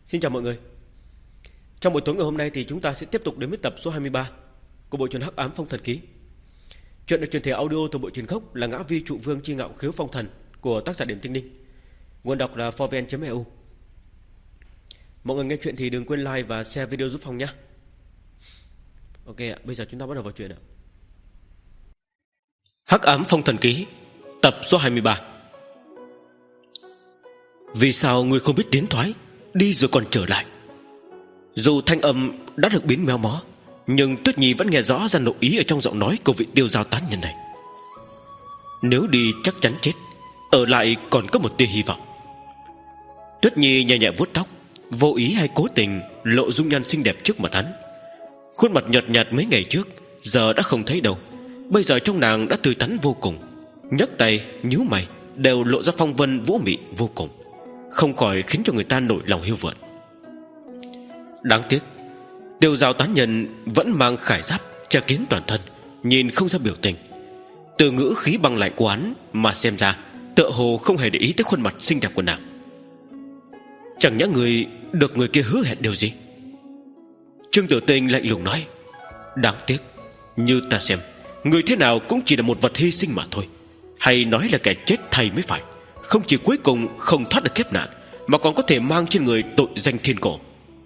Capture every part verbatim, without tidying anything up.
Xin chào mọi người. Trong buổi tối ngày hôm nay thì chúng ta sẽ tiếp tục đến với tập số hai mươi ba của bộ truyện Hắc Ám Phong Thần Ký. Chuyện được truyền thể audio từ bộ truyện gốc là Ngã Vi Trụ Vương Chi Ngạo Khiếu Phong Thần của tác giả Điểm Tinh Ninh. Nguồn đọc là forven chấm e u. Mọi người nghe chuyện thì đừng quên like và share video giúp Phong nhé. Ok ạ, bây giờ chúng ta bắt đầu vào chuyện ạ. Hắc Ám Phong Thần Ký, tập số hai mươi ba. Vì sao ngươi không biết tiến thoái, đi rồi còn trở lại? Dù thanh âm đã được biến méo mó, nhưng Tuyết Nhi vẫn nghe rõ ra nội ý ở trong giọng nói của vị tiêu giao tán nhân này. Nếu đi chắc chắn chết, ở lại còn có một tia hy vọng. Tuyết Nhi nhẹ nhẹ vuốt tóc, vô ý hay cố tình lộ dung nhan xinh đẹp trước mặt hắn. Khuôn mặt nhợt nhạt mấy ngày trước giờ đã không thấy đâu, bây giờ trong nàng đã tươi tắn vô cùng. Nhấc tay nhíu mày đều lộ ra phong vân vũ mị vô cùng, không khỏi khiến cho người ta nổi lòng hiu vợn. Đáng tiếc tiêu giao tán nhân vẫn mang khải giáp che kín toàn thân, nhìn không ra biểu tình. Từ ngữ khí băng lạnh của hắn mà xem ra tựa hồ không hề để ý tới khuôn mặt xinh đẹp của nàng. Chẳng nhẽ người được người kia hứa hẹn điều gì? Trương Tử Tinh lạnh lùng nói. Đáng tiếc, như ta xem, người thế nào cũng chỉ là một vật hy sinh mà thôi. Hay nói là kẻ chết thay mới phải. Không chỉ cuối cùng không thoát được kiếp nạn, mà còn có thể mang trên người tội danh thiên cổ.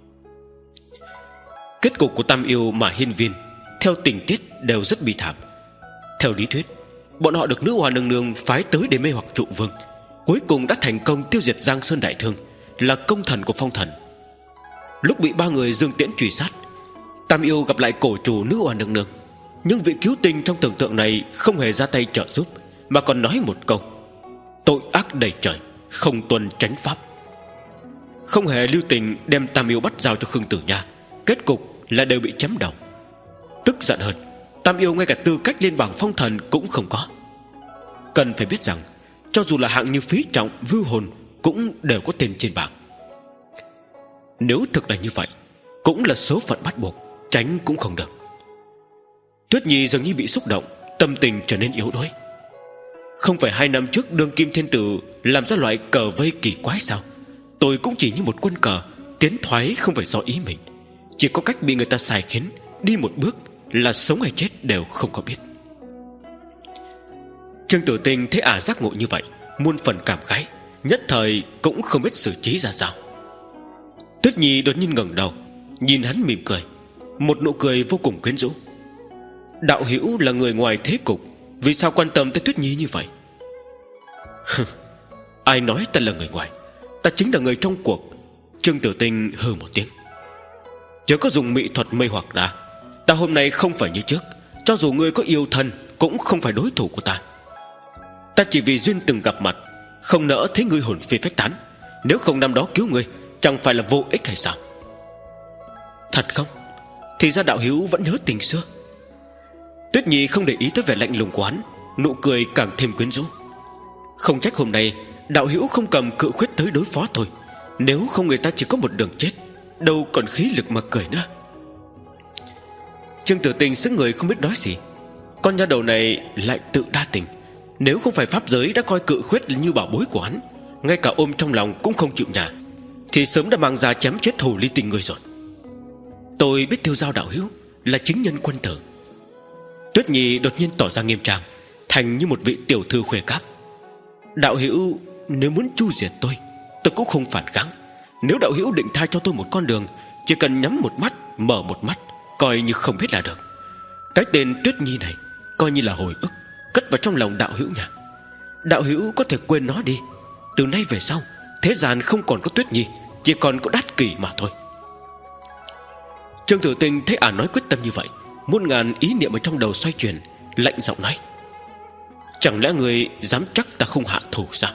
Kết cục của Tam Yêu mà hiên viên theo tình tiết đều rất bi thảm. Theo lý thuyết, bọn họ được nữ hoa nương nương phái tới để mê hoặc trụ vương, cuối cùng đã thành công tiêu diệt Giang Sơn Đại Thương, là công thần của phong thần. Lúc bị ba người dương tiễn truy sát, Tam Yêu gặp lại cổ chủ nữ hoa nương nương, nhưng vị cứu tinh trong tưởng tượng này không hề ra tay trợ giúp, mà còn nói một câu: tội ác đầy trời, không tuân chánh pháp. Không hề lưu tình đem Tam Yêu bắt giao cho Khương Tử Nha, kết cục là đều bị chém đầu. Tức giận hơn, Tam Yêu ngay cả tư cách lên bảng phong thần cũng không có. Cần phải biết rằng cho dù là hạng như Phí Trọng, Vưu Hồn cũng đều có tên trên bảng. Nếu thực là như vậy, cũng là số phận bắt buộc, tránh cũng không được. Tuyết Nhi dường như bị xúc động, tâm tình trở nên yếu đuối. Không phải hai năm trước đương kim thiên tử làm ra loại cờ vây kỳ quái sao? Tôi cũng chỉ như một quân cờ, tiến thoái không phải do ý mình, chỉ có cách bị người ta sai khiến, đi một bước là sống hay chết đều không có biết. Trương Tử Tinh thấy ả giác ngộ như vậy, muôn phần cảm khái, nhất thời cũng không biết xử trí ra sao. Tuyết Nhi đột nhiên ngẩng đầu, nhìn hắn mỉm cười, một nụ cười vô cùng quyến rũ. Đạo hữu là người ngoài thế cục, vì sao quan tâm tới Tuyết Nhi như vậy? Ai nói ta là người ngoài? Ta chính là người trong cuộc. Trương Tử Tinh hừ một tiếng. Chớ có dùng mỹ thuật mê hoặc ta. Ta hôm nay không phải như trước, cho dù ngươi có yêu thân cũng không phải đối thủ của ta. Ta chỉ vì duyên từng gặp mặt, không nỡ thấy ngươi hồn phi phách tán. Nếu không năm đó cứu ngươi, chẳng phải là vô ích hay sao? Thật không? Thì ra đạo hữu vẫn nhớ tình xưa. Tuyết Nhi không để ý tới vẻ lạnh lùng của hắn, nụ cười càng thêm quyến rũ. Không trách hôm nay đạo hữu không cầm cự khuyết tới đối phó thôi, nếu không người ta chỉ có một đường chết, đâu còn khí lực mà cười nữa. Trương Tử Tinh sững người không biết nói gì. Con nha đầu này lại tự đa tình. Nếu không phải pháp giới đã coi cự khuyết như bảo bối của hắn, ngay cả ôm trong lòng cũng không chịu nhả, thì sớm đã mang ra chém chết hồ ly tinh người rồi. Tôi biết tiêu giao đạo hữu là chính nhân quân tử. Tuyết Nhi đột nhiên tỏ ra nghiêm trang, thành như một vị tiểu thư khuê các. Đạo hữu nếu muốn chu diệt tôi, tôi cũng không phản kháng. Nếu đạo hữu định tha cho tôi một con đường, chỉ cần nhắm một mắt, mở một mắt, coi như không biết là được. Cái tên Tuyết Nhi này coi như là hồi ức, cất vào trong lòng đạo hữu nha. Đạo hữu có thể quên nó đi. Từ nay về sau, thế gian không còn có Tuyết Nhi, chỉ còn có Đát Kỷ mà thôi. Trương Tử Tinh thấy ả nói quyết tâm như vậy, muôn ngàn ý niệm ở trong đầu xoay chuyển, lạnh giọng nói: chẳng lẽ người dám chắc ta không hạ thủ sao?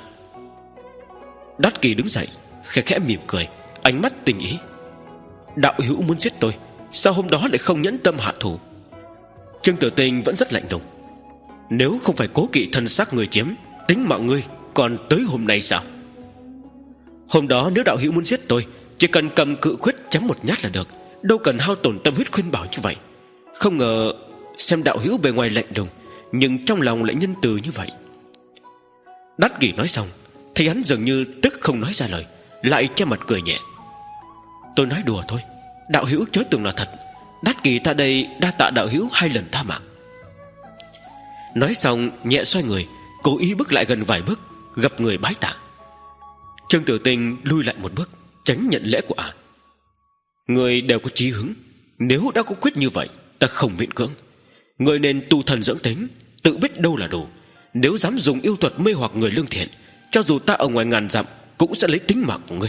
Đát Kỷ đứng dậy, khẽ khẽ mỉm cười, ánh mắt tình ý. Đạo hữu muốn giết tôi, sao hôm đó lại không nhẫn tâm hạ thủ? Trương Tử Tinh vẫn rất lạnh lùng. Nếu không phải cố kỵ thân xác người chiếm, tính mạng ngươi còn tới hôm nay sao? Hôm đó nếu đạo hữu muốn giết tôi, chỉ cần cầm cự khuyết chém một nhát là được, đâu cần hao tổn tâm huyết khuyên bảo như vậy. Không ngờ xem đạo hữu bề ngoài lạnh lùng, nhưng trong lòng lại nhân từ như vậy. Đát Kỷ nói xong, thấy hắn dường như tức không nói ra lời, lại che mặt cười nhẹ. Tôi nói đùa thôi, đạo hữu chớ tưởng là thật. Đát Kỳ ta đây đa tạ đạo hữu hai lần tha mạng. Nói xong nhẹ xoay người, cố ý bước lại gần vài bước, gập người bái tạ. Trương Tử Tinh lui lại một bước, tránh nhận lễ của ả. Người đều có chí hướng, nếu đã có quyết như vậy, ta không miễn cưỡng. Người nên tu thần dưỡng tính, tự biết đâu là đủ. Nếu dám dùng yêu thuật mê hoặc người lương thiện, cho dù ta ở ngoài ngàn dặm cũng sẽ lấy tính mạng của ngươi.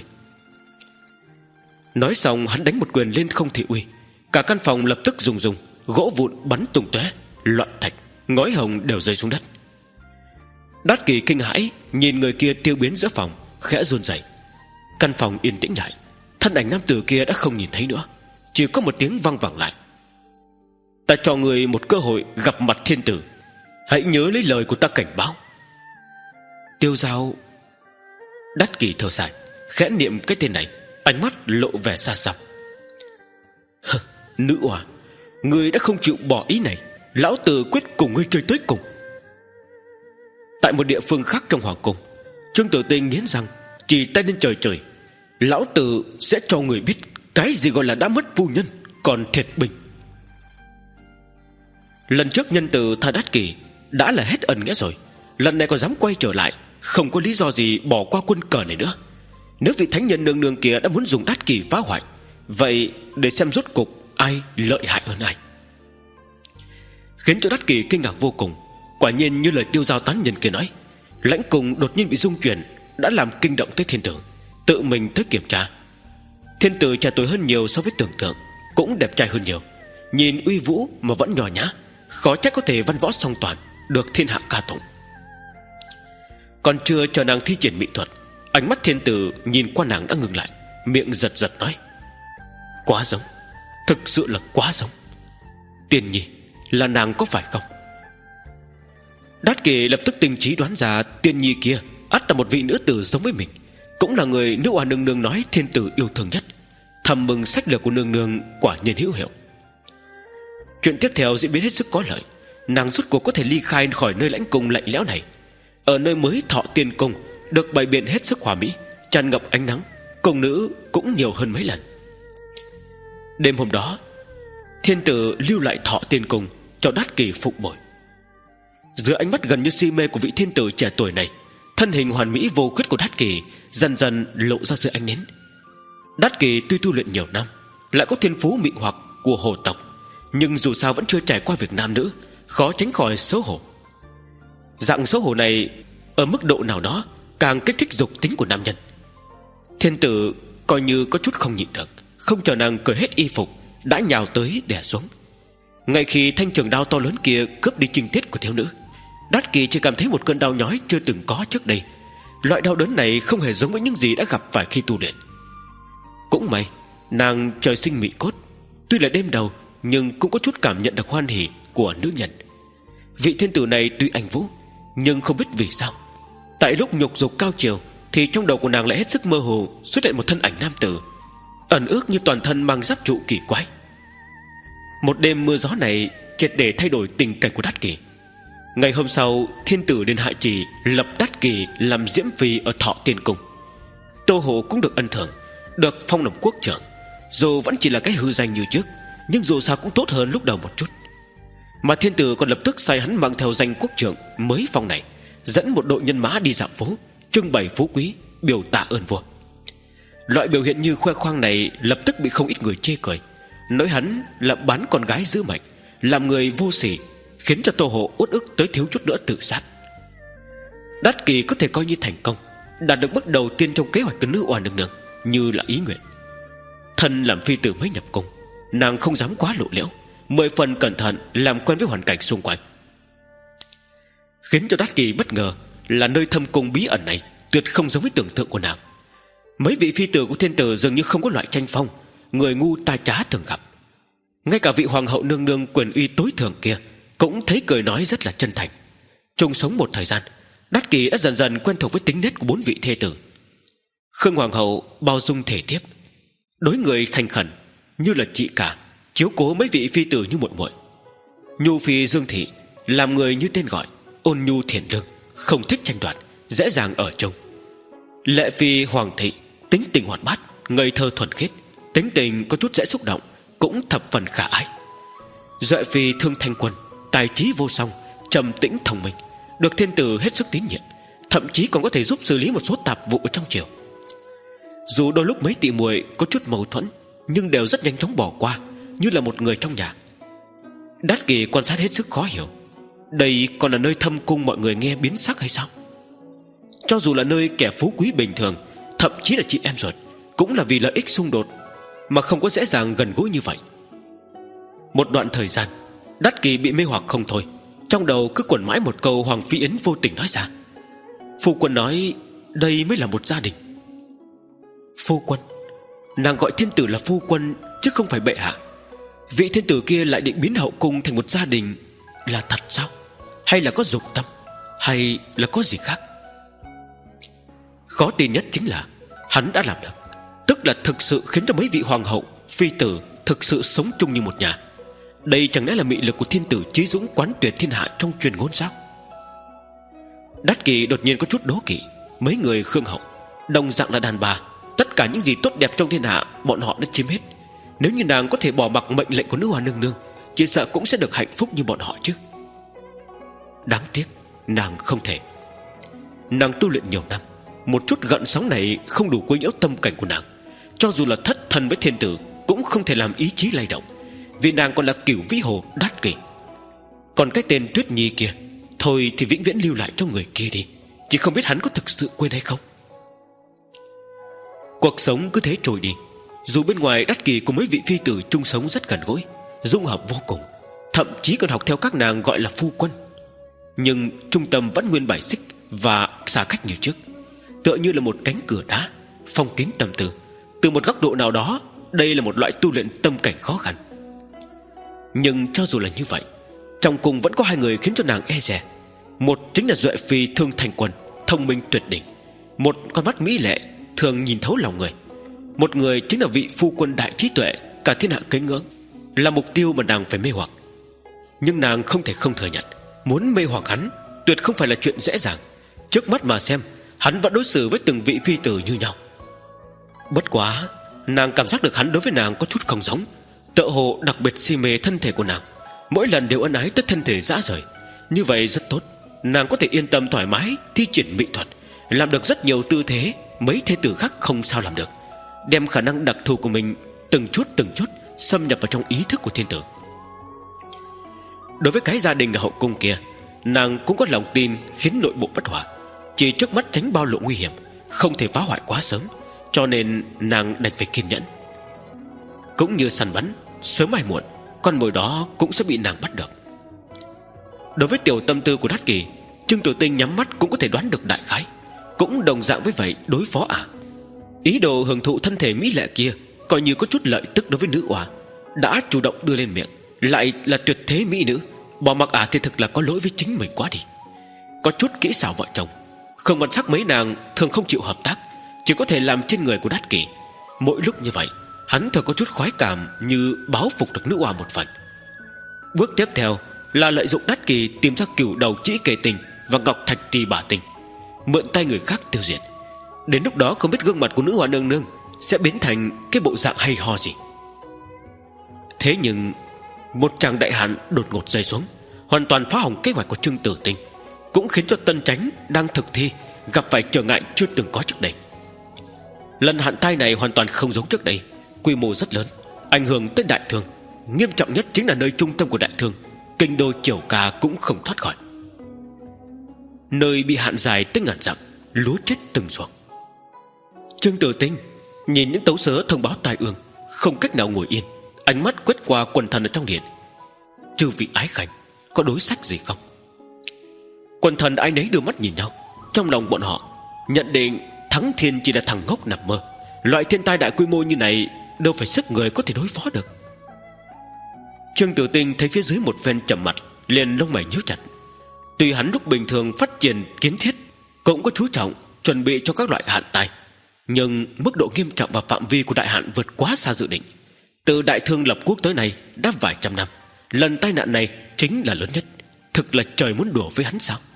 Nói xong hắn đánh một quyền lên không thị uy. Cả căn phòng lập tức rung rung, gỗ vụn bắn tung tóe, loạn thạch, ngói hồng đều rơi xuống đất. Đát Kỳ kinh hãi nhìn người kia tiêu biến giữa phòng, khẽ run rẩy. Căn phòng yên tĩnh lại, thân ảnh nam tử kia đã không nhìn thấy nữa, chỉ có một tiếng vang vẳng lại: ta cho người một cơ hội gặp mặt thiên tử, hãy nhớ lấy lời của ta cảnh báo. Tiêu Giao. Đát Kỳ thở dài, khẽ niệm cái tên này, ánh mắt lộ vẻ xa xăm. Nữ oa, ngươi đã không chịu bỏ ý này, lão tử quyết cùng ngươi chơi tới cùng. Tại một địa phương khác trong hoàng cung, Trương Tử Tinh nghiến răng, chỉ tay lên trời trời: lão tử sẽ cho người biết cái gì gọi là đã mất phu nhân còn thiệt binh. Lần trước nhân từ tha Đát Kỳ đã là hết ẩn nghĩa rồi, lần này còn dám quay trở lại, không có lý do gì bỏ qua quân cờ này nữa. Nếu vị thánh nhân nương nương kia đã muốn dùng Đát Kỳ phá hoại, vậy để xem rốt cục ai lợi hại hơn ai. Khiến cho Đát Kỳ kinh ngạc vô cùng. Quả nhiên như lời Tiêu Giao tán nhân kia nói, lãnh cung đột nhiên bị rung chuyển đã làm kinh động tới thiên tử, tự mình tới kiểm tra. Thiên tử trẻ tuổi hơn nhiều so với tưởng tượng, cũng đẹp trai hơn nhiều, nhìn uy vũ mà vẫn nhỏ nhã, khó trách có thể văn võ song toàn, được thiên hạ ca tụng. Còn chưa chờ nàng thi triển mỹ thuật, ánh mắt thiên tử nhìn qua nàng đã ngừng lại, miệng giật giật nói: quá giống, thực sự là quá giống. Tiên nhi, là nàng có phải không? Đát Kỳ lập tức tinh trí đoán ra tiên nhi kia ắt là một vị nữ tử giống với mình, cũng là người nữ oa nương nương nói thiên tử yêu thương nhất. Thầm mừng sách lược của nương nương quả nhiên hữu hiệu. Chuyện tiếp theo diễn biến hết sức có lợi. Nàng rốt cuộc có thể ly khai khỏi nơi lãnh cung lạnh lẽo này, ở nơi mới Thọ Tiên Cung được bày biện hết sức hòa mỹ, tràn ngập ánh nắng, cung nữ cũng nhiều hơn mấy lần. Đêm hôm đó, thiên tử lưu lại Thọ Tiên Cung cho Đát Kỳ phục bồi. Dưới ánh mắt gần như si mê của vị thiên tử trẻ tuổi này, thân hình hoàn mỹ vô khuyết của Đát Kỳ dần dần lộ ra dưới ánh nến. Đát Kỳ tuy tu luyện nhiều năm, lại có thiên phú mị hoặc của hồ tộc, nhưng dù sao vẫn chưa trải qua việc nam nữ, khó tránh khỏi xấu hổ. Dạng xấu hổ này ở mức độ nào đó càng kích thích dục tính của nam nhân. Thiên tử coi như có chút không nhịn được, không chờ nàng cởi hết y phục đã nhào tới đè xuống. Ngay khi thanh trường đao to lớn kia cướp đi trinh tiết của thiếu nữ, Đát Kỳ chỉ cảm thấy một cơn đau nhói chưa từng có trước đây. Loại đau đớn này không hề giống với những gì đã gặp phải khi tu luyện. Cũng may nàng trời sinh mị cốt, tuy là đêm đầu nhưng cũng có chút cảm nhận được hoan hỉ của nữ nhân. Vị thiên tử này tuy anh vũ, nhưng không biết vì sao, tại lúc nhục dục cao chiều thì trong đầu của nàng lại hết sức mơ hồ xuất hiện một thân ảnh nam tử, ẩn ước như toàn thân mang giáp trụ kỳ quái. Một đêm mưa gió này triệt để thay đổi tình cảnh của Đát Kỳ. Ngày hôm sau, thiên tử đến hạ trì lập Đát Kỳ làm diễm phi ở Thọ Tiên Cung. Tô Hộ cũng được ân thưởng, được phong làm quốc trưởng. Dù vẫn chỉ là cái hư danh như trước, nhưng dù sao cũng tốt hơn lúc đầu một chút. Mà thiên tử còn lập tức sai hắn mang theo danh quốc trưởng mới phong này, dẫn một đội nhân mã đi dạo phố, trưng bày phú quý, biểu tạ ơn vua. Loại biểu hiện như khoe khoang này lập tức bị không ít người chê cười, nói hắn là bán con gái giữ mệnh, làm người vô sỉ, khiến cho Tô Hộ uất ức tới thiếu chút nữa tự sát. Đát Kỳ có thể coi như thành công, đạt được bước đầu tiên trong kế hoạch của nữ oa nương nương, như là ý nguyện. Thân làm phi tử mới nhập cung, nàng không dám quá lộ liễu, mười phần cẩn thận làm quen với hoàn cảnh xung quanh. Khiến cho Đát Kỳ bất ngờ là nơi thâm cung bí ẩn này tuyệt không giống với tưởng tượng của nàng. Mấy vị phi tử của thiên tử dường như không có loại tranh phong, người ngu tai trá thường gặp. Ngay cả vị hoàng hậu nương nương quyền uy tối thượng kia cũng thấy cười nói rất là chân thành. Chung sống một thời gian, Đát Kỳ đã dần dần quen thuộc với tính nết của bốn vị thê tử. Khương hoàng hậu bao dung thể tiếp, đối người thành khẩn như là chị cả, chiếu cố mấy vị phi tử như muội muội. Nhu phi Dương Thị làm người như tên gọi, ôn nhu thiện lương, không thích tranh đoạt, dễ dàng ở chung. Lệ phi Hoàng Thị tính tình hoạt bát, ngây thơ thuần khiết, tính tình có chút dễ xúc động, cũng thập phần khả ái. Duệ phi Thương Thanh Quân tài trí vô song, trầm tĩnh thông minh, được thiên tử hết sức tín nhiệm, thậm chí còn có thể giúp xử lý một số tạp vụ ở trong triều. Dù đôi lúc mấy tỷ muội có chút mâu thuẫn, nhưng đều rất nhanh chóng bỏ qua, như là một người trong nhà. Đát Kỷ quan sát hết sức khó hiểu, đây còn là nơi thâm cung mọi người nghe biến sắc hay sao? Cho dù là nơi kẻ phú quý bình thường, thậm chí là chị em ruột, cũng là vì lợi ích xung đột mà không có dễ dàng gần gũi như vậy. Một đoạn thời gian, Đát Kỷ bị mê hoặc không thôi, trong đầu cứ quẩn mãi một câu Hoàng Phi Yến vô tình nói ra: phu quân nói đây mới là một gia đình. Phu quân? Nàng gọi thiên tử là phu quân chứ không phải bệ hạ. Vị thiên tử kia lại định biến hậu cung thành một gia đình, là thật sao? Hay là có dục tâm? Hay là có gì khác? Khó tin nhất chính là hắn đã làm được, tức là thực sự khiến cho mấy vị hoàng hậu, phi tử thực sự sống chung như một nhà. Đây chẳng lẽ là mị lực của thiên tử chí dũng quán tuyệt thiên hạ trong truyền ngôn sao? Đát Kỷ đột nhiên có chút đố kỵ. Mấy người Khương hậu đồng dạng là đàn bà, tất cả những gì tốt đẹp trong thiên hạ bọn họ đã chiếm hết. Nếu như nàng có thể bỏ mặc mệnh lệnh của nữ hoa nương nương, chỉ sợ cũng sẽ được hạnh phúc như bọn họ chứ. Đáng tiếc nàng không thể. Nàng tu luyện nhiều năm, một chút gợn sóng này không đủ quấy nhiễu tâm cảnh của nàng. Cho dù là thất thần với thiên tử cũng không thể làm ý chí lay động, vì nàng còn là cửu vĩ hồ Đát Kỷ. Còn cái tên Tuyết Nhi kia, thôi thì vĩnh viễn lưu lại cho người kia đi, chỉ không biết hắn có thực sự quên hay không. Cuộc sống cứ thế trôi đi. Dù bên ngoài Đát Kỷ cùng mấy vị phi tử chung sống rất gần gũi, dung hợp vô cùng, thậm chí còn học theo các nàng gọi là phu quân, nhưng trung tâm vẫn nguyên bài xích và xa cách như trước, tựa như là một cánh cửa đá phong kín tâm tư. Từ một góc độ nào đó, đây là một loại tu luyện tâm cảnh khó khăn. Nhưng cho dù là như vậy, trong cung vẫn có hai người khiến cho nàng e dè. Một chính là Duệ phi Thương Thanh Quân, thông minh tuyệt đỉnh, một con mắt mỹ lệ thường nhìn thấu lòng người. Một người chính là vị phu quân đại trí tuệ, cả thiên hạ kính ngưỡng, là mục tiêu mà nàng phải mê hoặc. Nhưng nàng không thể không thừa nhận, muốn mê hoặc hắn tuyệt không phải là chuyện dễ dàng. Trước mắt mà xem, hắn vẫn đối xử với từng vị phi tử như nhau. Bất quá, nàng cảm giác được hắn đối với nàng có chút không giống, tựa hồ đặc biệt si mê thân thể của nàng, mỗi lần đều ân ái tới thân thể rã rời. Như vậy rất tốt, nàng có thể yên tâm thoải mái thi triển mỹ thuật, làm được rất nhiều tư thế mấy thế tử khác không sao làm được, đem khả năng đặc thù của mình từng chút từng chút xâm nhập vào trong ý thức của thiên tử. Đối với cái gia đình ở hậu cung kia, nàng cũng có lòng tin khiến nội bộ bất hòa, chỉ trước mắt tránh bao lộ nguy hiểm, không thể phá hoại quá sớm, cho nên nàng đành phải kiên nhẫn. Cũng như săn bắn, sớm hay muộn con mồi đó cũng sẽ bị nàng bắt được. Đối với tiểu tâm tư của Đát Kỷ, Trương Tử Tinh nhắm mắt cũng có thể đoán được đại khái, cũng đồng dạng với vậy đối phó ả. Ý đồ hưởng thụ thân thể mỹ lệ kia coi như có chút lợi tức đối với nữ oa, đã chủ động đưa lên miệng, lại là tuyệt thế mỹ nữ, bỏ mặc ả thì thực là có lỗi với chính mình quá đi. Có chút kỹ xảo vợ chồng, không quan sắc mấy nàng thường không chịu hợp tác, chỉ có thể làm trên người của Đát Kỷ. Mỗi lúc như vậy, hắn thường có chút khoái cảm như báo phục được nữ oa một phần. Bước tiếp theo là lợi dụng Đát Kỷ tìm ra cửu đầu chỉ kề tình và ngọc thạch trì bả tình, mượn tay người khác tiêu diệt. Đến lúc đó không biết gương mặt của nữ hoa nương nương sẽ biến thành cái bộ dạng hay ho gì. Thế nhưng một tràng đại hạn đột ngột rơi xuống, hoàn toàn phá hỏng kế hoạch của Trương Tử Tinh, cũng khiến cho Tân Chánh đang thực thi gặp phải trở ngại chưa từng có trước đây. Lần hạn tai này hoàn toàn không giống trước đây, quy mô rất lớn, ảnh hưởng tới đại thương. Nghiêm trọng nhất chính là nơi trung tâm của đại thương, kinh đô Triều Ca cũng không thoát khỏi. Nơi bị hạn dài tới ngàn dặm, lúa chết từng ruộng. Trương Tử Tinh nhìn những tấu sớ thông báo tai ương, không cách nào ngồi yên, ánh mắt quét qua quần thần ở trong điện. Chư vị ái khanh có đối sách gì không? Quần thần ai nấy đưa mắt nhìn nhau, trong lòng bọn họ nhận định Thắng Thiên chỉ là thằng ngốc nằm mơ. Loại thiên tai đại quy mô như này đâu phải sức người có thể đối phó được. Trương Tử Tinh thấy phía dưới một phen trầm mặt, liền lông mày nhíu chặt. Tuy hắn lúc bình thường phát triển kiến thiết cũng có chú trọng chuẩn bị cho các loại hạn tai, nhưng mức độ nghiêm trọng và phạm vi của đại hạn vượt quá xa dự định. Từ đại thương lập quốc tới nay đã vài trăm năm, lần tai nạn này chính là lớn nhất. Thực là trời muốn đùa với hắn sao?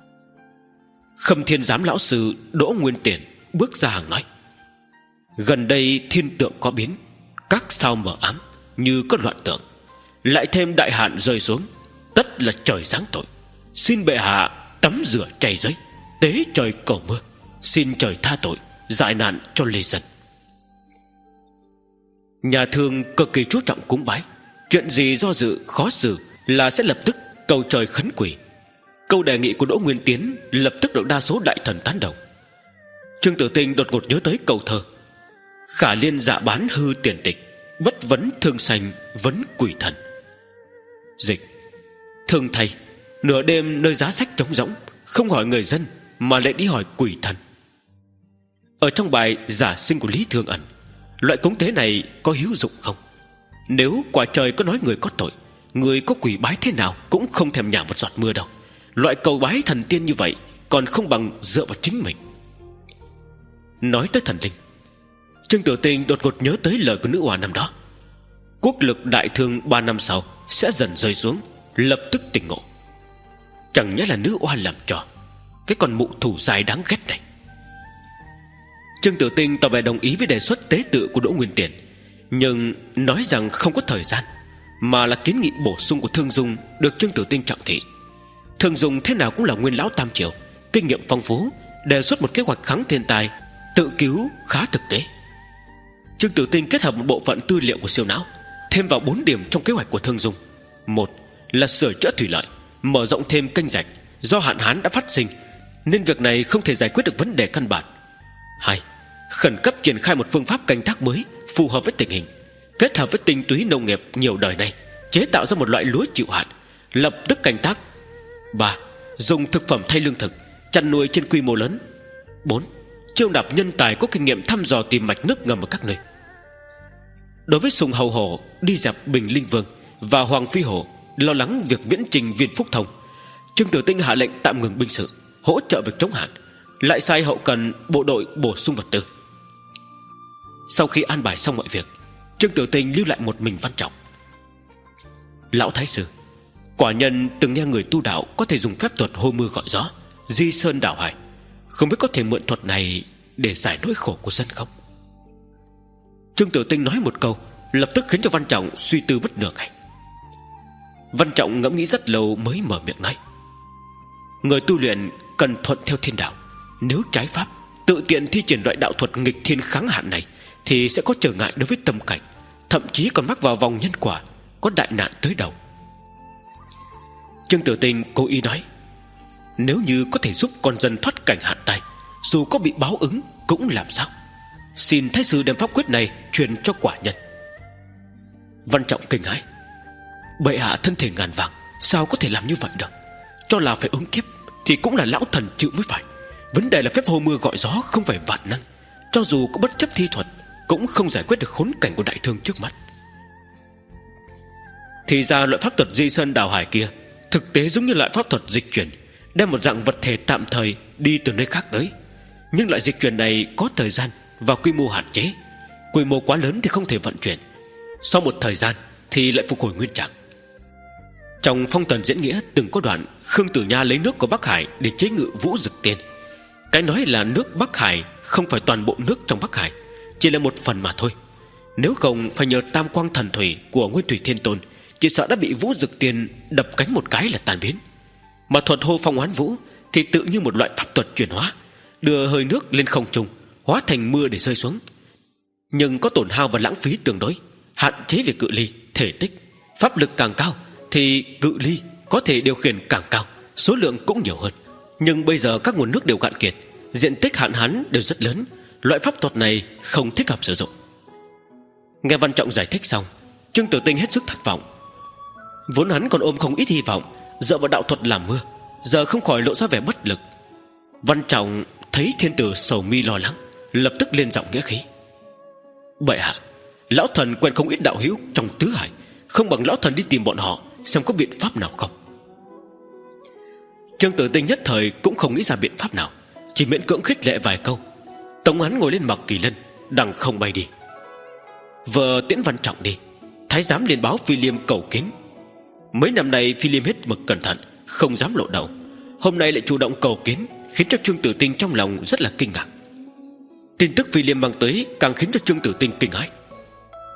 Khâm Thiên Giám lão sư Đỗ Nguyên Tiền bước ra hàng nói: gần đây thiên tượng có biến, các sao mờ ám như có loạn tượng, lại thêm đại hạn rơi xuống, tất là trời giáng tội. Xin bệ hạ tắm rửa chay giấy, tế trời cầu mưa, xin trời tha tội, giải nạn cho lê dân. Nhà thương cực kỳ chú trọng cúng bái, chuyện gì do dự khó xử là sẽ lập tức cầu trời khấn quỷ. Câu đề nghị của Đỗ Nguyên Tiến lập tức được đa số đại thần tán đồng. Trương Tử Tinh đột ngột nhớ tới câu thơ: khả liên dạ bán hư tiền tịch, bất vấn thương sanh vấn quỷ thần. Dịch: thương thầy, nửa đêm nơi giá sách trống rỗng, không hỏi người dân mà lại đi hỏi quỷ thần. Ở trong bài Giả sinh của Lý Thương Ẩn, loại cúng tế này có hữu dụng không? Nếu quả trời có nói người có tội, người có quỷ bái thế nào cũng không thèm nhả một giọt mưa đâu. Loại cầu bái thần tiên như vậy còn không bằng dựa vào chính mình. Nói tới thần linh, Trương Tử Tinh đột ngột nhớ tới lời của nữ oa năm đó: quốc lực đại thương ba năm sau sẽ dần rơi xuống. Lập tức tỉnh ngộ, chẳng nhẽ là nữ oa làm trò cái con mụ thủ dài đáng ghét này. Trương Tử Tinh tỏ vẻ đồng ý với đề xuất tế tự của Đỗ Nguyên Tiền, nhưng nói rằng không có thời gian, mà là kiến nghị bổ sung của Thương Dung được Trương Tử Tinh trọng thị. Thương Dung thế nào cũng là nguyên lão tam triều, kinh nghiệm phong phú, đề xuất một kế hoạch kháng thiên tai, tự cứu khá thực tế. Trương Tử Tinh kết hợp một bộ phận tư liệu của siêu não, thêm vào bốn điểm trong kế hoạch của Thương Dung. Một là sửa chữa thủy lợi, mở rộng thêm kênh rạch. Do hạn hán đã phát sinh nên việc này không thể giải quyết được vấn đề căn bản. Hai, khẩn cấp triển khai một phương pháp canh tác mới phù hợp với tình hình, kết hợp với tinh túy nông nghiệp nhiều đời nay, chế tạo ra một loại lúa chịu hạn, lập tức canh tác. Ba, dùng thực phẩm thay lương thực, chăn nuôi trên quy mô lớn. Bốn, chiêu nạp nhân tài có kinh nghiệm thăm dò tìm mạch nước ngầm ở các nơi. Đối với Sùng Hầu Hổ đi dẹp Bình Linh Vương và Hoàng Phi Hổ lo lắng việc viễn trình Viên Phúc Thông, Trương Tử Tinh hạ lệnh tạm ngừng binh sự, hỗ trợ việc chống hạn, lại sai hậu cần bộ đội bổ sung vật tư. Sau khi an bài xong mọi việc, Trương Tử Tinh lưu lại một mình Văn Trọng. Lão Thái Sư, quả nhân từng nghe người tu đạo có thể dùng phép thuật hô mưa gọi gió, di sơn đảo hải, không biết có thể mượn thuật này để giải nỗi khổ của dân không? Trương Tử Tinh nói một câu lập tức khiến cho Văn Trọng suy tư bất nửa ngày. Văn Trọng ngẫm nghĩ rất lâu mới mở miệng nói: người tu luyện cần thuận theo thiên đạo, nếu trái pháp tự tiện thi triển loại đạo thuật nghịch thiên kháng hạn này thì sẽ có trở ngại đối với tâm cảnh, thậm chí còn mắc vào vòng nhân quả, có đại nạn tới đầu. Trương Tử Tinh cố ý nói: nếu như có thể giúp con dân thoát cảnh hạn tai, dù có bị báo ứng cũng làm sao. Xin Thái Sư đem pháp quyết này truyền cho quả nhân. Văn Trọng kinh hãi: bệ hạ thân thể ngàn vàng, sao có thể làm như vậy được? Cho là phải ứng kiếp thì cũng là lão thần chịu mới phải. Vấn đề là phép hô mưa gọi gió không phải vạn năng, cho dù có bất chấp thi thuật cũng không giải quyết được khốn cảnh của đại thương trước mắt. Thì ra loại pháp thuật di sơn đào hải kia thực tế giống như loại pháp thuật dịch chuyển, đem một dạng vật thể tạm thời đi từ nơi khác tới. Nhưng loại dịch chuyển này có thời gian và quy mô hạn chế, quy mô quá lớn thì không thể vận chuyển, sau một thời gian thì lại phục hồi nguyên trạng. Trong Phong Tần Diễn Nghĩa từng có đoạn Khương Tử Nha lấy nước của Bắc Hải để chế ngự Vũ Dực Tiên. Cái nói là nước Bắc Hải không phải toàn bộ nước trong Bắc Hải, chỉ là một phần mà thôi. Nếu không phải nhờ Tam Quang Thần Thủy của Nguyên Thủy Thiên Tôn, chỉ sợ đã bị Vũ Dực Tiên đập cánh một cái là tan biến. Mà thuật hô phong oán vũ thì tự như một loại pháp thuật chuyển hóa, đưa hơi nước lên không trung, hóa thành mưa để rơi xuống. Nhưng có tổn hao và lãng phí tương đối, hạn chế về cự ly, thể tích. Pháp lực càng cao thì cự ly có thể điều khiển càng cao, số lượng cũng nhiều hơn. Nhưng bây giờ các nguồn nước đều cạn kiệt, diện tích hạn hán đều rất lớn, loại pháp thuật này không thích hợp sử dụng. Nghe Văn Trọng giải thích xong, Trương Tử Tinh hết sức thất vọng. Vốn hắn còn ôm không ít hy vọng dựa vào đạo thuật làm mưa, giờ không khỏi lộ ra vẻ bất lực. Văn Trọng thấy thiên tử sầu mi lo lắng, lập tức lên giọng nghĩa khí: bệ hạ, lão thần quen không ít đạo hữu trong tứ hải, không bằng lão thần đi tìm bọn họ xem có biện pháp nào không. Trương Tử Tinh nhất thời cũng không nghĩ ra biện pháp nào, chỉ miễn cưỡng khích lệ vài câu, tống hắn ngồi lên mặc kỳ lân, đằng không bay đi. Vừa tiễn Văn Trọng đi, thái giám liền báo Phi Liêm cầu kiến. Mấy năm nay Phi Liêm hết mực cẩn thận, không dám lộ đầu, hôm nay lại chủ động cầu kiến, khiến cho Trương Tử Tinh trong lòng rất là kinh ngạc. Tin tức Phi Liêm mang tới càng khiến cho Trương Tử Tinh kinh hãi.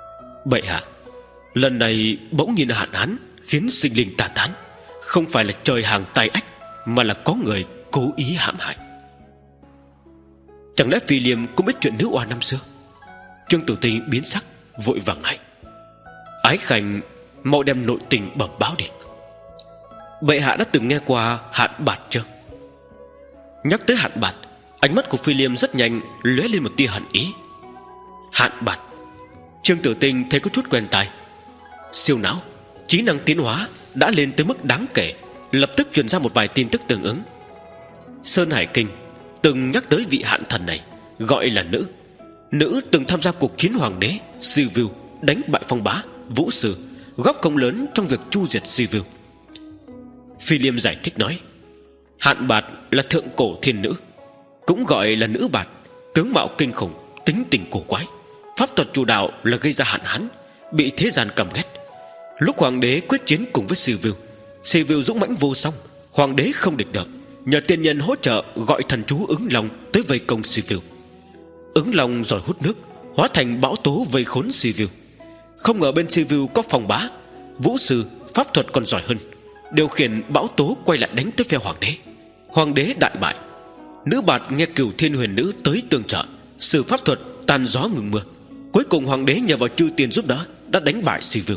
Bệ hạ, lần này bỗng nhiên hạn hán khiến sinh linh tà tán, không phải là trời hàng tai ách, mà là có người cố ý hãm hại. Chẳng lẽ Phi Liêm cũng biết chuyện nữ oa năm xưa? Trương Tử Tinh biến sắc, vội vàng nói: Ái Khanh, mau đem nội tình bẩm báo đi. Bệ hạ đã từng nghe qua Hạn Bạt chưa? Nhắc tới Hạn Bạt, ánh mắt của Phi Liêm rất nhanh lóe lên một tia hận ý. Hạn Bạt. Trương Tử Tinh thấy có chút quen tai. Siêu não, trí năng tiến hóa đã lên tới mức đáng kể, lập tức truyền ra một vài tin tức tương ứng. Sơn Hải Kinh từng nhắc tới vị hạn thần này, gọi là nữ. Nữ từng tham gia cuộc chiến hoàng đế Sivu, đánh bại Phong Bá, Vũ Sư, góp công lớn trong việc chu diệt Sivu. Phi Liêm giải thích nói: Hạn Bạt là thượng cổ thiên nữ, cũng gọi là nữ bạt, tướng mạo kinh khủng, tính tình cổ quái, pháp thuật chủ đạo là gây ra hạn hán, bị thế gian căm ghét. Lúc hoàng đế quyết chiến cùng với Sivu, Sivu dũng mãnh vô song, hoàng đế không địch được, nhờ tiên nhân hỗ trợ gọi thần chú Ứng Long tới vây công Sivu. Ứng Long giỏi hút nước, hóa thành bão tố vây khốn Sivu. Không ngờ bên Sivu có Phong Bá, Vũ Sư, pháp thuật còn giỏi hơn, điều khiển bão tố quay lại đánh tới phe hoàng đế. Hoàng đế đại bại. Nữ bạt nghe Cửu Thiên Huyền Nữ tới tương trợ, sử pháp thuật tàn gió ngừng mưa. Cuối cùng hoàng đế nhờ vào chư tiền giúp đỡ đã đánh bại Sivu.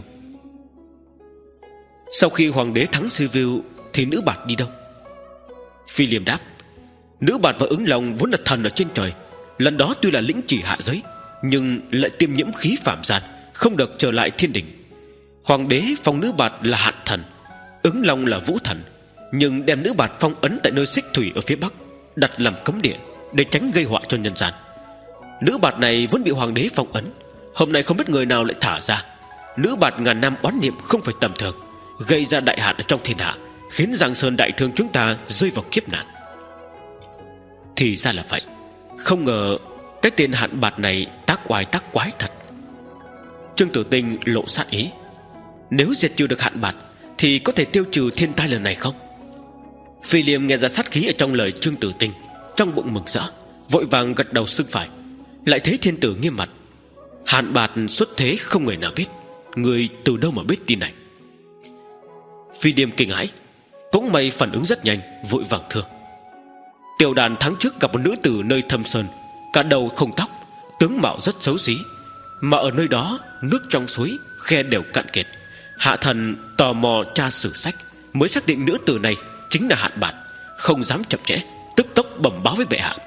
Sau khi hoàng đế thắng Sivu thì nữ bạt đi đâu? Phi Liêm đáp: Nữ bạt và Ứng Long vốn là thần ở trên trời, lần đó tuy là lĩnh chỉ hạ giới, nhưng lại tiêm nhiễm khí phạm gian, không được trở lại thiên đình. Hoàng đế phong nữ bạt là hạn thần, Ứng Long là vũ thần, nhưng đem nữ bạt phong ấn tại nơi xích thủy ở phía bắc, đặt làm cấm địa để tránh gây họa cho nhân gian. Nữ bạt này vẫn bị hoàng đế phong ấn, hôm nay không biết người nào lại thả ra. Nữ bạt ngàn năm oán niệm không phải tầm thường, gây ra đại hạn ở trong thiên hạ, khiến Giang Sơn đại thương chúng ta rơi vào kiếp nạn. Thì ra là vậy. Không ngờ cái tên Hạn Bạt này tác oai tác quái thật. Trương Tử Tinh lộ sát ý: Nếu diệt trừ được Hạn Bạt thì có thể tiêu trừ thiên tai lần này không? Phi Liêm nghe ra sát khí ở trong lời Trương Tử Tinh, trong bụng mừng rỡ, vội vàng gật đầu xưng phải. Lại thấy thiên tử nghiêm mặt: Hạn Bạt xuất thế không người nào biết, người từ đâu mà biết tin này? Phi Liêm kinh hãi, cũng may phản ứng rất nhanh, vội vàng thưa: Tiểu đàn tháng trước gặp một nữ tử nơi thâm sơn, cả đầu không tóc, tướng mạo rất xấu xí, mà ở nơi đó nước trong suối khe đều cạn kiệt. Hạ thần tò mò tra sử sách, mới xác định nữ tử này chính là Hạn Bạt, không dám chậm trễ, tức tốc bẩm báo với bệ hạ.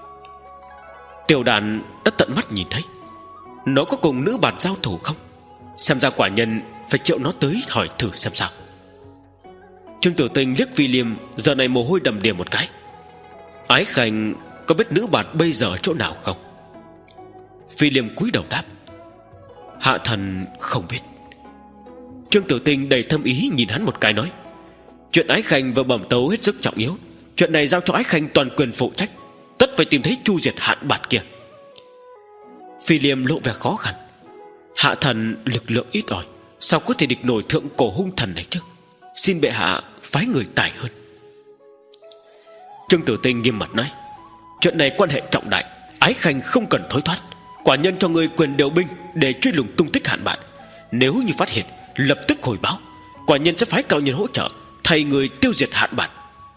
Tiểu đàn đã tận mắt nhìn thấy. Nó có cùng nữ bạt giao thủ không? Xem ra quả nhân phải triệu nó tới hỏi thử xem sao. Trương Tử Tinh liếc Phi Liêm, giờ này mồ hôi đầm đìa một cái. Ái Khanh có biết nữ bạt bây giờ ở chỗ nào không? Phi Liêm cúi đầu đáp: Hạ thần không biết. Trương Tử Tinh đầy thâm ý nhìn hắn một cái nói: Chuyện Ái Khanh và bẩm tấu hết sức trọng yếu, chuyện này giao cho Ái Khanh toàn quyền phụ trách, tất phải tìm thấy chu diệt Hạn Bạt kia. Phi Liêm lộ vẻ khó khăn: Hạ thần lực lượng ít ỏi, sao có thể địch nổi thượng cổ hung thần này chứ? Xin bệ hạ phái người tài hơn. Trương Tử Tinh nghiêm mặt nói: Chuyện này quan hệ trọng đại, Ái Khanh không cần thối thoát. Quả nhân cho ngươi quyền điều binh để truy lùng tung tích Hạn Bạt. Nếu như phát hiện, lập tức hồi báo. Quả nhân sẽ phái cao nhân hỗ trợ, thay người tiêu diệt Hạn Bạt.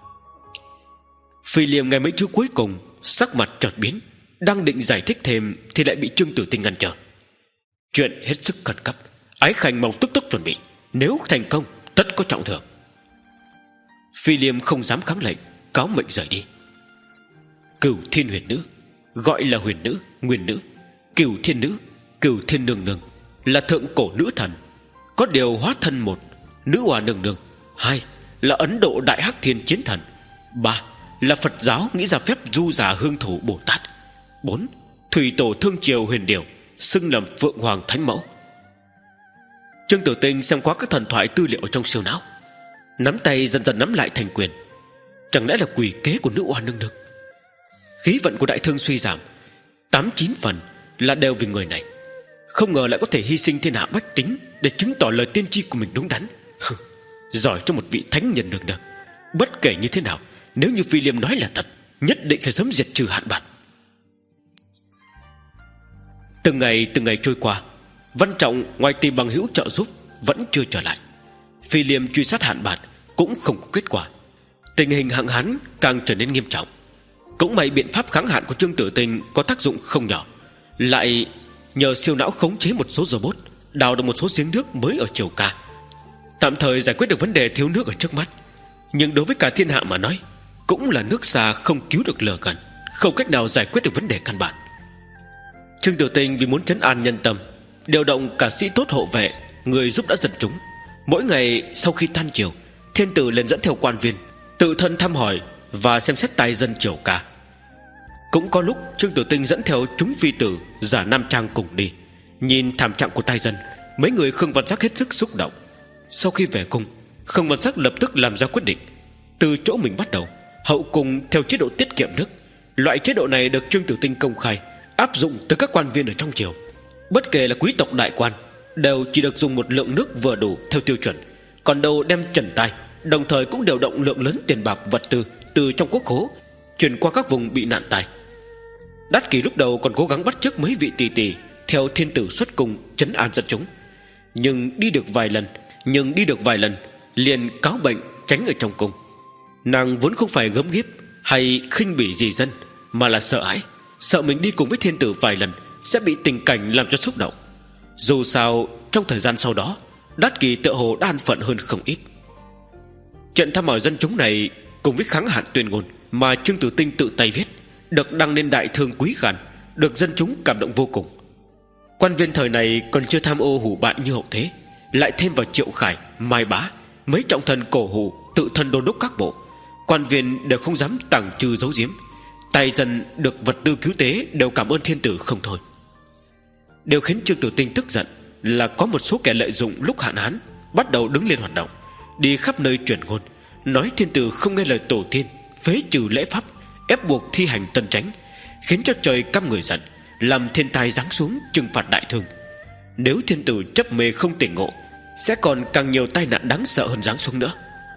Phi Liêm nghe mấy chữ cuối cùng, sắc mặt chợt biến, đang định giải thích thêm thì lại bị Trương Tử Tinh ngăn trở. Chuyện hết sức khẩn cấp, Ái Khanh mau tức tốc chuẩn bị, nếu thành công tất có trọng thưởng. Phi Liêm không dám kháng lệnh, cáo mệnh rời đi. Cửu Thiên Huyền Nữ, gọi là huyền nữ, nguyên nữ, Cửu Thiên Nữ, Cửu Thiên Nương Nương, là thượng cổ nữ thần. Có điều hóa thân: một, nữ oa nương nương; hai là Ấn Độ Đại Hắc Thiên Chiến Thần; ba là Phật giáo nghĩ ra phép du già hương thủ Bồ Tát; bốn thủy tổ thương triều Huyền Điều, xưng làm Phượng Hoàng Thánh Mẫu. Trương Tử Tinh xem qua các thần thoại tư liệu trong siêu não, nắm tay dần dần nắm lại thành quyền. Chẳng lẽ là quỷ kế của nữ oa nương nương? Khí vận của đại thương suy giảm, tám chín phần là đều vì người này. Không ngờ lại có thể hy sinh thiên hạ bách tính để chứng tỏ lời tiên tri của mình đúng đắn. Giỏi cho một vị thánh nhân được được. Bất kể như thế nào, nếu như Phi Liêm nói là thật, nhất định phải sớm diệt trừ Hạn Bạt. Từng ngày từng ngày trôi qua, Văn Trọng ngoài tìm bằng hữu trợ giúp vẫn chưa trở lại. Phi Liêm truy sát Hạn Bạt cũng không có kết quả. Tình hình hạn hán càng trở nên nghiêm trọng. Cũng may biện pháp kháng hạn của Trương Tử Tinh có tác dụng không nhỏ, lại nhờ siêu não khống chế một số robot, đào được một số giếng nước mới ở Triều Ca, tạm thời giải quyết được vấn đề thiếu nước ở trước mắt. Nhưng đối với cả thiên hạ mà nói, cũng là nước xa không cứu được lửa gần, không cách nào giải quyết được vấn đề căn bản. Trương Tử Tinh vì muốn trấn an nhân tâm, điều động cả sĩ tốt hộ vệ, người giúp đỡ dân chúng. Mỗi ngày sau khi tan chiều, thiên tử liền dẫn theo quan viên tự thân thăm hỏi và xem xét tài dân Triều Ca. Cũng có lúc Trương Tử Tinh dẫn theo chúng phi tử giả nam trang cùng đi. Nhìn thảm trạng của tài dân, mấy người Khương Văn Giác hết sức xúc động. Sau khi về cung, Khương Văn Giác lập tức làm ra quyết định, từ chỗ mình bắt đầu, hậu cung theo chế độ tiết kiệm nước. Loại chế độ này được Trương Tử Tinh công khai áp dụng tới các quan viên ở trong triều. Bất kể là quý tộc đại quan, đều chỉ được dùng một lượng nước vừa đủ theo tiêu chuẩn, còn đâu đem trần tài. Đồng thời cũng điều động lượng lớn tiền bạc vật tư từ trong quốc khố chuyển qua các vùng bị nạn tai. Đát Kỷ lúc đầu còn cố gắng bắt chước mấy vị tỷ tỷ theo thiên tử xuất cung trấn an dân chúng, nhưng đi được vài lần nhưng đi được vài lần liền cáo bệnh tránh ở trong cung. Nàng vốn không phải gớm ghiếc hay khinh bỉ gì dân, mà là sợ hãi, sợ mình đi cùng với thiên tử vài lần sẽ bị tình cảnh làm cho xúc động. Dù sao trong thời gian sau đó, Đát Kỷ tựa hồ đã an phận hơn không ít. Trận thăm hỏi dân chúng này cùng với kháng hạn tuyên ngôn mà Trương Tử Tinh tự tay viết, được đăng lên Đại Thương Quý Khản, được dân chúng cảm động vô cùng. Quan viên thời này còn chưa tham ô hủ bại như hậu thế, lại thêm vào Triệu Khải, Mai Bá, mấy trọng thần cổ hủ tự thân đôn đốc các bộ, quan viên đều không dám tàng trừ giấu giếm. Tài dân được vật tư cứu tế đều cảm ơn thiên tử không thôi. Điều khiến Trương Tử Tinh tức giận là có một số kẻ lợi dụng lúc hạn hán bắt đầu đứng lên hoạt động, đi khắp nơi truyền ngôn, nói thiên tử không nghe lời tổ tiên, phế trừ lễ pháp, ép buộc thi hành tân chánh, khiến cho trời căm người giận, làm thiên tai giáng xuống trừng phạt đại thương. Nếu thiên tử chấp mê không tỉnh ngộ, sẽ còn càng nhiều tai nạn đáng sợ hơn giáng xuống nữa.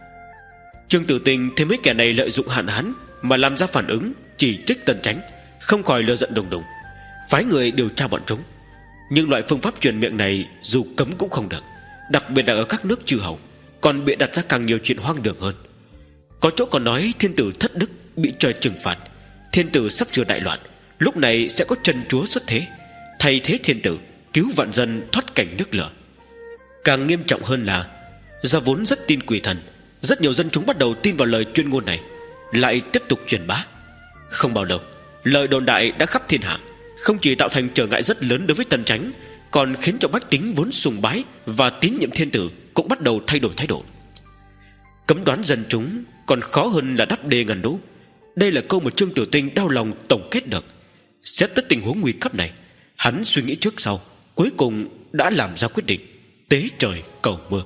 Trương Tử Tinh thấy mấy kẻ này lợi dụng hạn hán mà làm ra phản ứng chỉ trích tân chánh, không khỏi lửa giận đùng đùng, phái người điều tra bọn chúng. Nhưng loại phương pháp truyền miệng này dù cấm cũng không được, đặc biệt là ở các nước chư hầu, còn bịa đặt ra càng nhiều chuyện hoang đường hơn. Có chỗ còn nói thiên tử thất đức bị trời trừng phạt, thiên tử sắp sửa đại loạn, lúc này sẽ có chân chúa xuất thế, thay thế thiên tử, cứu vạn dân thoát cảnh nước lửa. Càng nghiêm trọng hơn là do vốn rất tin quỷ thần, rất nhiều dân chúng bắt đầu tin vào lời tuyên ngôn này, lại tiếp tục truyền bá. Không bao lâu, lời đồn đại đã khắp thiên hạ, không chỉ tạo thành trở ngại rất lớn đối với tân chánh, còn khiến cho bách tính vốn sùng bái và tín nhiệm thiên tử cũng bắt đầu thay đổi thái độ. Cấm đoán dân chúng còn khó hơn là đắp đê ngăn lũ. Đây là câu mà Trương Tử Tinh đau lòng tổng kết được. Xét tới tình huống nguy cấp này, hắn suy nghĩ trước sau, cuối cùng đã làm ra quyết định tế trời cầu mưa.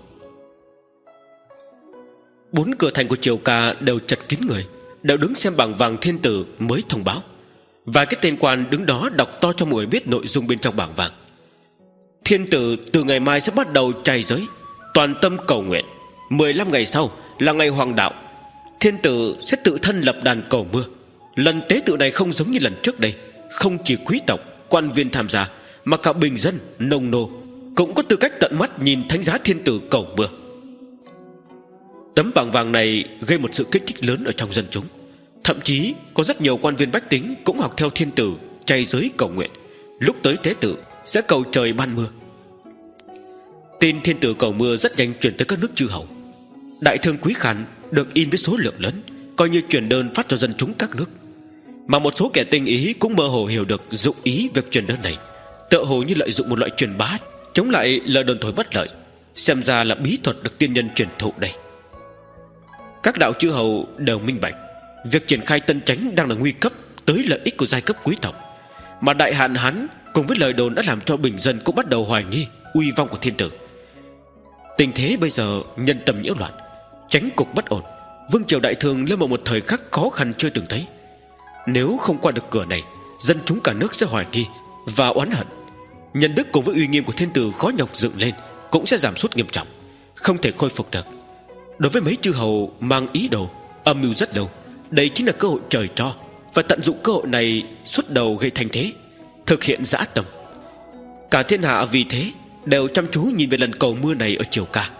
Bốn cửa thành của Triều Ca đều chật kín người, đều đứng xem bảng vàng thiên tử mới thông báo. Vài cái tên quan đứng đó đọc to cho mọi người biết nội dung bên trong bảng vàng. Thiên tử từ ngày mai sẽ bắt đầu trai giới, toàn tâm cầu nguyện. Mười lăm ngày sau là ngày hoàng đạo, thiên tử sẽ tự thân lập đàn cầu mưa. Lần tế tự này không giống như lần trước đây, không chỉ quý tộc, quan viên tham gia, mà cả bình dân, nông nô cũng có tư cách tận mắt nhìn thánh giá thiên tử cầu mưa. Tấm bảng vàng này gây một sự kích thích lớn ở trong dân chúng. Thậm chí có rất nhiều quan viên bách tính cũng học theo thiên tử chay giới cầu nguyện, lúc tới tế tự sẽ cầu trời ban mưa. Tin thiên tử cầu mưa rất nhanh truyền tới các nước chư hầu. Đại Thương Quý Khản được in với số lượng lớn, coi như truyền đơn phát cho dân chúng các nước. Mà một số kẻ tinh ý cũng mơ hồ hiểu được dụng ý việc truyền đơn này, tựa hồ như lợi dụng một loại truyền bá chống lại lời đồn thổi bất lợi. Xem ra là bí thuật được tiên nhân truyền thụ đây. Các đạo chư hầu đều minh bạch, việc triển khai tân chánh đang là nguy cấp tới lợi ích của giai cấp quý tộc. Mà đại hạn hán cùng với lời đồn đã làm cho bình dân cũng bắt đầu hoài nghi uy vong của thiên tử. Tình thế bây giờ nhân tâm nhiễu loạn, chánh cục bất ổn, vương triều Đại Thương lâm vào một thời khắc khó khăn chưa từng thấy. Nếu không qua được cửa này, dân chúng cả nước sẽ hoài nghi và oán hận. Nhân đức cùng với uy nghiêm của thiên tử khó nhọc dựng lên cũng sẽ giảm sút nghiêm trọng, không thể khôi phục được. Đối với mấy chư hầu mang ý đồ âm mưu rất lâu, đây chính là cơ hội trời cho, và tận dụng cơ hội này xuất đầu gây thành thế, thực hiện dã tâm. Cả thiên hạ vì thế đều chăm chú nhìn về lần cầu mưa này ở Triều Ca.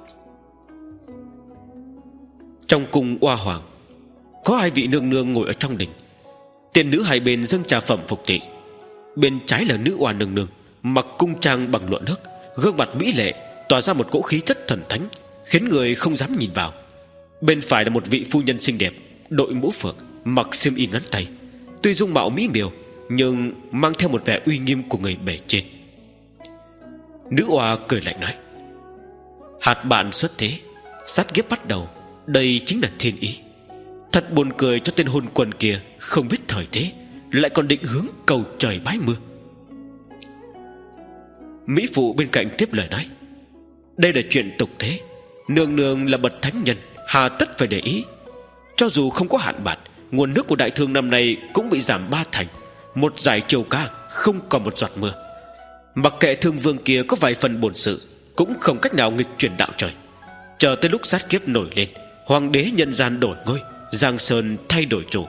Trong cung Oa Hoàng, có hai vị nương nương ngồi ở trong đình. Tiên nữ hai bên dâng trà phẩm phục thị. Bên trái là nữ oa nương nương, mặc cung trang bằng lụa nước, gương mặt mỹ lệ, tỏa ra một cỗ khí chất thần thánh, khiến người không dám nhìn vào. Bên phải là một vị phu nhân xinh đẹp, đội mũ phượng, mặc xiêm y ngắn tay. Tuy dung mạo mỹ miều, nhưng mang theo một vẻ uy nghiêm của người bề trên. Nữ oa cười lạnh nói: hạt bạn xuất thế, sát kiếp bắt đầu, đây chính là thiên ý. Thật buồn cười cho tên hôn quân kia không biết thời thế, lại còn định hướng cầu trời bái mưa. Mỹ phụ bên cạnh tiếp lời nói: đây là chuyện tục thế, nương nương là bậc thánh nhân, hà tất phải để ý. Cho dù không có hạn bạc, nguồn nước của đại thương năm nay cũng bị giảm ba thành. Một giải Triều Ca không còn một giọt mưa. Mặc kệ thương vương kia có vài phần bổn sự, cũng không cách nào nghịch chuyển đạo trời. Chờ tới lúc sát kiếp nổi lên, hoàng đế nhân gian đổi ngôi, giang sơn thay đổi chủ.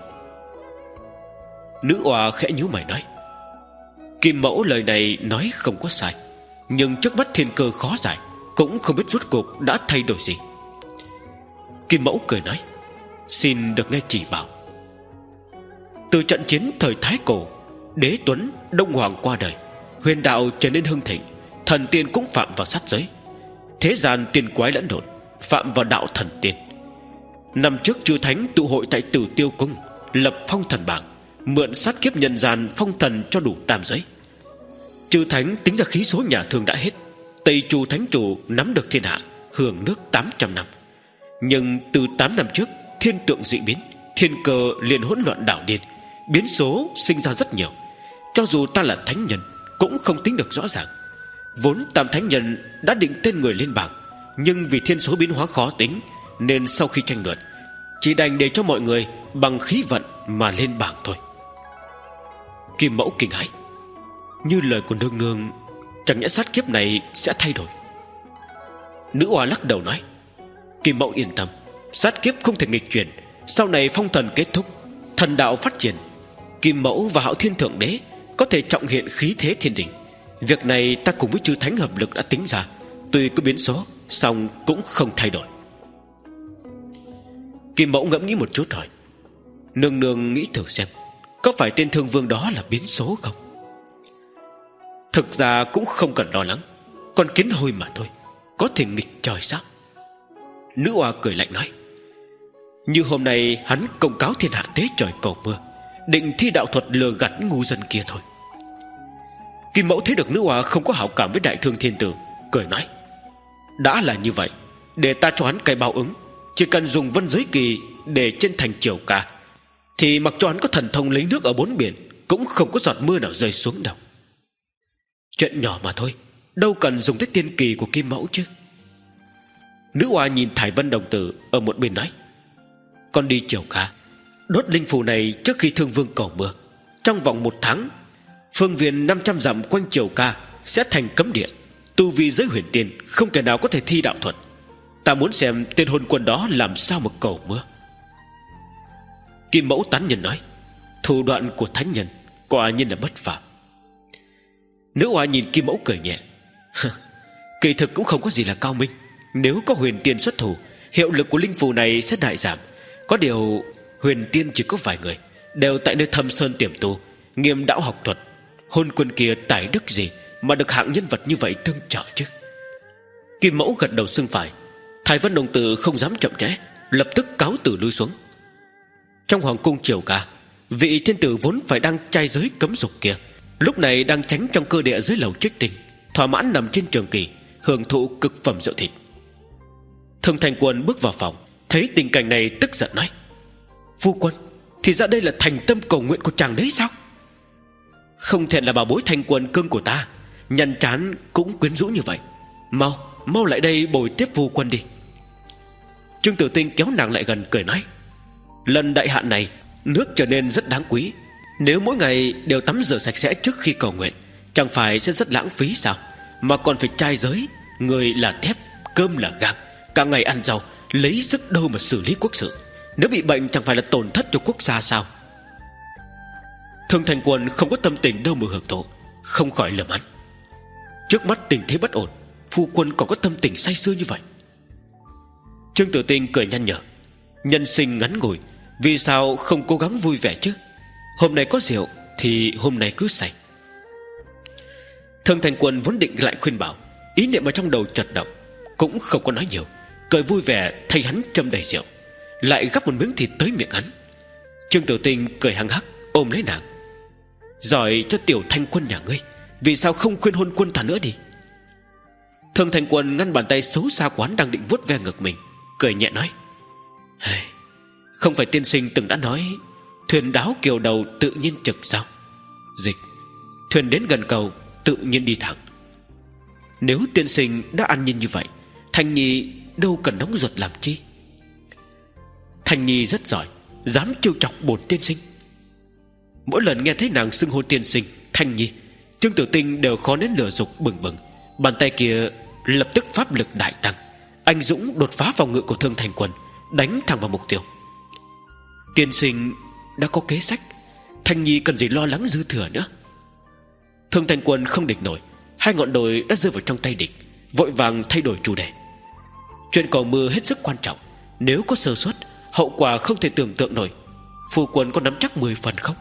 Nữ oa khẽ nhíu mày nói: Kim mẫu lời này nói không có sai, nhưng trước mắt thiên cơ khó giải, cũng không biết rốt cuộc đã thay đổi gì. Kim mẫu cười nói: xin được nghe chỉ bảo. Từ trận chiến thời Thái Cổ, Đế Tuấn, Đông Hoàng qua đời, huyền đạo trở nên hưng thịnh, thần tiên cũng phạm vào sát giới. Thế gian tiên quái lẫn lộn, phạm vào đạo thần tiên. Năm trước chư thánh tụ hội tại Tử Tiêu Cung, lập phong thần bảng, mượn sát kiếp nhân gian phong thần cho đủ tam giới. Chư thánh tính ra khí số nhà Thương đã hết, Tây Chu thánh chủ nắm được thiên hạ, hưởng nước tám trăm năm. Nhưng từ tám năm trước, thiên tượng dị biến, thiên cơ liền hỗn loạn đảo điên, biến số sinh ra rất nhiều. Cho dù ta là thánh nhân, cũng không tính được rõ ràng. Vốn tam thánh nhân đã định tên người lên bảng, nhưng vì thiên số biến hóa khó tính, nên sau khi tranh luận, chỉ đành để cho mọi người bằng khí vận mà lên bảng thôi. Kim mẫu kinh hãi: như lời của nương nương, chẳng nhẽ sát kiếp này sẽ thay đổi? Nữ oa lắc đầu nói: Kim mẫu yên tâm, sát kiếp không thể nghịch chuyển. Sau này phong thần kết thúc, thần đạo phát triển, Kim mẫu và Hạo Thiên Thượng Đế có thể trọng hiện khí thế thiên đình. Việc này ta cùng với chư thánh hợp lực đã tính ra, tuy có biến số, song cũng không thay đổi. Kim mẫu ngẫm nghĩ một chút hỏi: nương nương nghĩ thử xem, có phải tên thương vương đó là biến số không? Thực ra cũng không cần lo lắng, con kiến hôi mà thôi, có thể nghịch trời sao? Nữ oa cười lạnh nói: như hôm nay hắn công cáo thiên hạ tế trời cầu mưa, định thi đạo thuật lừa gạt ngu dân kia thôi. Kim mẫu thấy được nữ oa không có hảo cảm với đại thương thiên tử, cười nói: đã là như vậy, để ta cho hắn cái báo ứng. Chỉ cần dùng vân giới kỳ để trên thành Triều Ca, thì mặc cho hắn có thần thông lấy nước ở bốn biển, cũng không có giọt mưa nào rơi xuống đâu. Chuyện nhỏ mà thôi, đâu cần dùng tới tiên kỳ của Kim mẫu chứ. Nữ oa nhìn Thải Vân đồng tử ở một bên nói: con đi Triều Ca, đốt linh phù này trước khi thương vương cầu mưa. Trong vòng một tháng, phương viên năm trăm dặm quanh Triều Ca sẽ thành cấm địa. Tu vi giới huyền tiên không thể nào có thể thi đạo thuật. Ta muốn xem tên hôn quân đó làm sao mà cầu mưa. Kim mẫu tán nhân nói: thủ đoạn của thánh nhân quả nhiên là bất phàm. Nữ oa nhìn Kim mẫu cười nhẹ: kỳ thực cũng không có gì là cao minh. Nếu có huyền tiên xuất thủ, hiệu lực của linh phù này sẽ đại giảm. Có điều huyền tiên chỉ có vài người, đều tại nơi thâm sơn tiềm tu, nghiêm đạo học thuật. Hôn quân kia tài đức gì mà được hạng nhân vật như vậy tương trợ chứ? Kim mẫu gật đầu xưng phải. Thái Vân đồng tử không dám chậm trễ, lập tức cáo từ lui xuống. Trong hoàng cung Triều Ca, vị thiên tử vốn phải đang trai giới cấm dục kia, lúc này đang tránh trong cơ địa dưới lầu trích tinh, thỏa mãn nằm trên trường kỳ, hưởng thụ cực phẩm rượu thịt. Thường Thành Quân bước vào phòng, thấy tình cảnh này tức giận nói: phu quân, thì ra đây là thành tâm cầu nguyện của chàng đấy sao? Không thể là bảo bối Thành Quân cưng của ta, nhăn trán cũng quyến rũ như vậy. Mau, mau lại đây bồi tiếp phu quân đi. Trương Tử Tinh kéo nàng lại gần cười nói: lần đại hạn này, nước trở nên rất đáng quý. Nếu mỗi ngày đều tắm rửa sạch sẽ trước khi cầu nguyện, chẳng phải sẽ rất lãng phí sao? Mà còn phải trai giới, người là thép, cơm là gạc, cả ngày ăn rau, lấy sức đâu mà xử lý quốc sự. Nếu bị bệnh chẳng phải là tổn thất cho quốc gia sao? Thường Thành Quân không có tâm tình đâu mà hưởng thụ, không khỏi lườm hắn: Trước mắt tình thế bất ổn, phu quân còn có tâm tình say sưa như vậy. Trương Tử Tinh cười nhăn nhở. Nhân sinh ngắn ngủi, vì sao không cố gắng vui vẻ chứ? Hôm nay có rượu thì hôm nay cứ say. Thương Thành Quân vốn định lại khuyên bảo, ý niệm ở trong đầu chợt động, cũng không có nói nhiều, cười vui vẻ thay hắn châm đầy rượu, lại gắp một miếng thịt tới miệng hắn. Trương Tử Tinh cười hăng hắc ôm lấy nàng. Giỏi cho tiểu Thanh Quân nhà ngươi, vì sao không khuyên hôn quân ta nữa đi? Thương Thành Quân ngăn bàn tay xấu xa của hắn đang định vuốt ve ngực mình, cười nhẹ nói: Không phải tiên sinh từng đã nói thuyền đáo kiều đầu tự nhiên trực sao? Dịch: thuyền đến gần cầu tự nhiên đi thẳng. Nếu tiên sinh đã an nhiên như vậy, Thanh Nhi đâu cần nóng ruột làm chi? Thanh Nhi rất giỏi, dám trêu chọc bổn tiên sinh. Mỗi lần nghe thấy nàng xưng hô tiên sinh, Thanh Nhi, Trương Tử Tinh đều khó nén lửa dục bừng bừng. Bàn tay kia lập tức pháp lực đại tăng, anh dũng đột phá phòng ngự của Thương Thành Quân, đánh thẳng vào mục tiêu. Tiên sinh đã có kế sách, Thanh Nhi cần gì lo lắng dư thừa nữa. Thương Thành Quân không địch nổi, hai ngọn đồi đã rơi vào trong tay địch, vội vàng thay đổi chủ đề. Chuyện cầu mưa hết sức quan trọng, nếu có sơ suất, hậu quả không thể tưởng tượng nổi. Phu quân có nắm chắc mười phần không?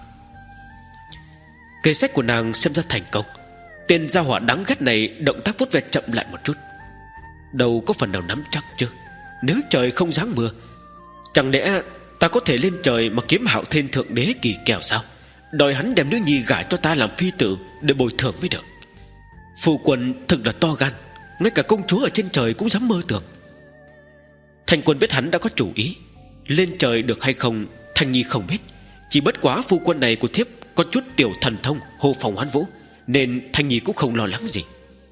Kế sách của nàng xem ra thành công. Tên gia hỏa đáng ghét này động tác vuốt ve chậm lại một chút. Đâu có phần nào nắm chắc chứ? Nếu trời không giáng mưa, chẳng lẽ ta có thể lên trời mà kiếm Hạo Thiên thượng đế kỳ kèo sao? Đòi hắn đem nữ nhi gả cho ta làm phi tử để bồi thường mới được. Phu quân thực là to gan, ngay cả công chúa ở trên trời cũng dám mơ tưởng. Thành Quân biết hắn đã có chủ ý. Lên trời được hay không Thanh Nhi không biết, chỉ bất quá phu quân này của thiếp có chút tiểu thần thông hô phòng hoán vũ, nên Thanh Nhi cũng không lo lắng gì.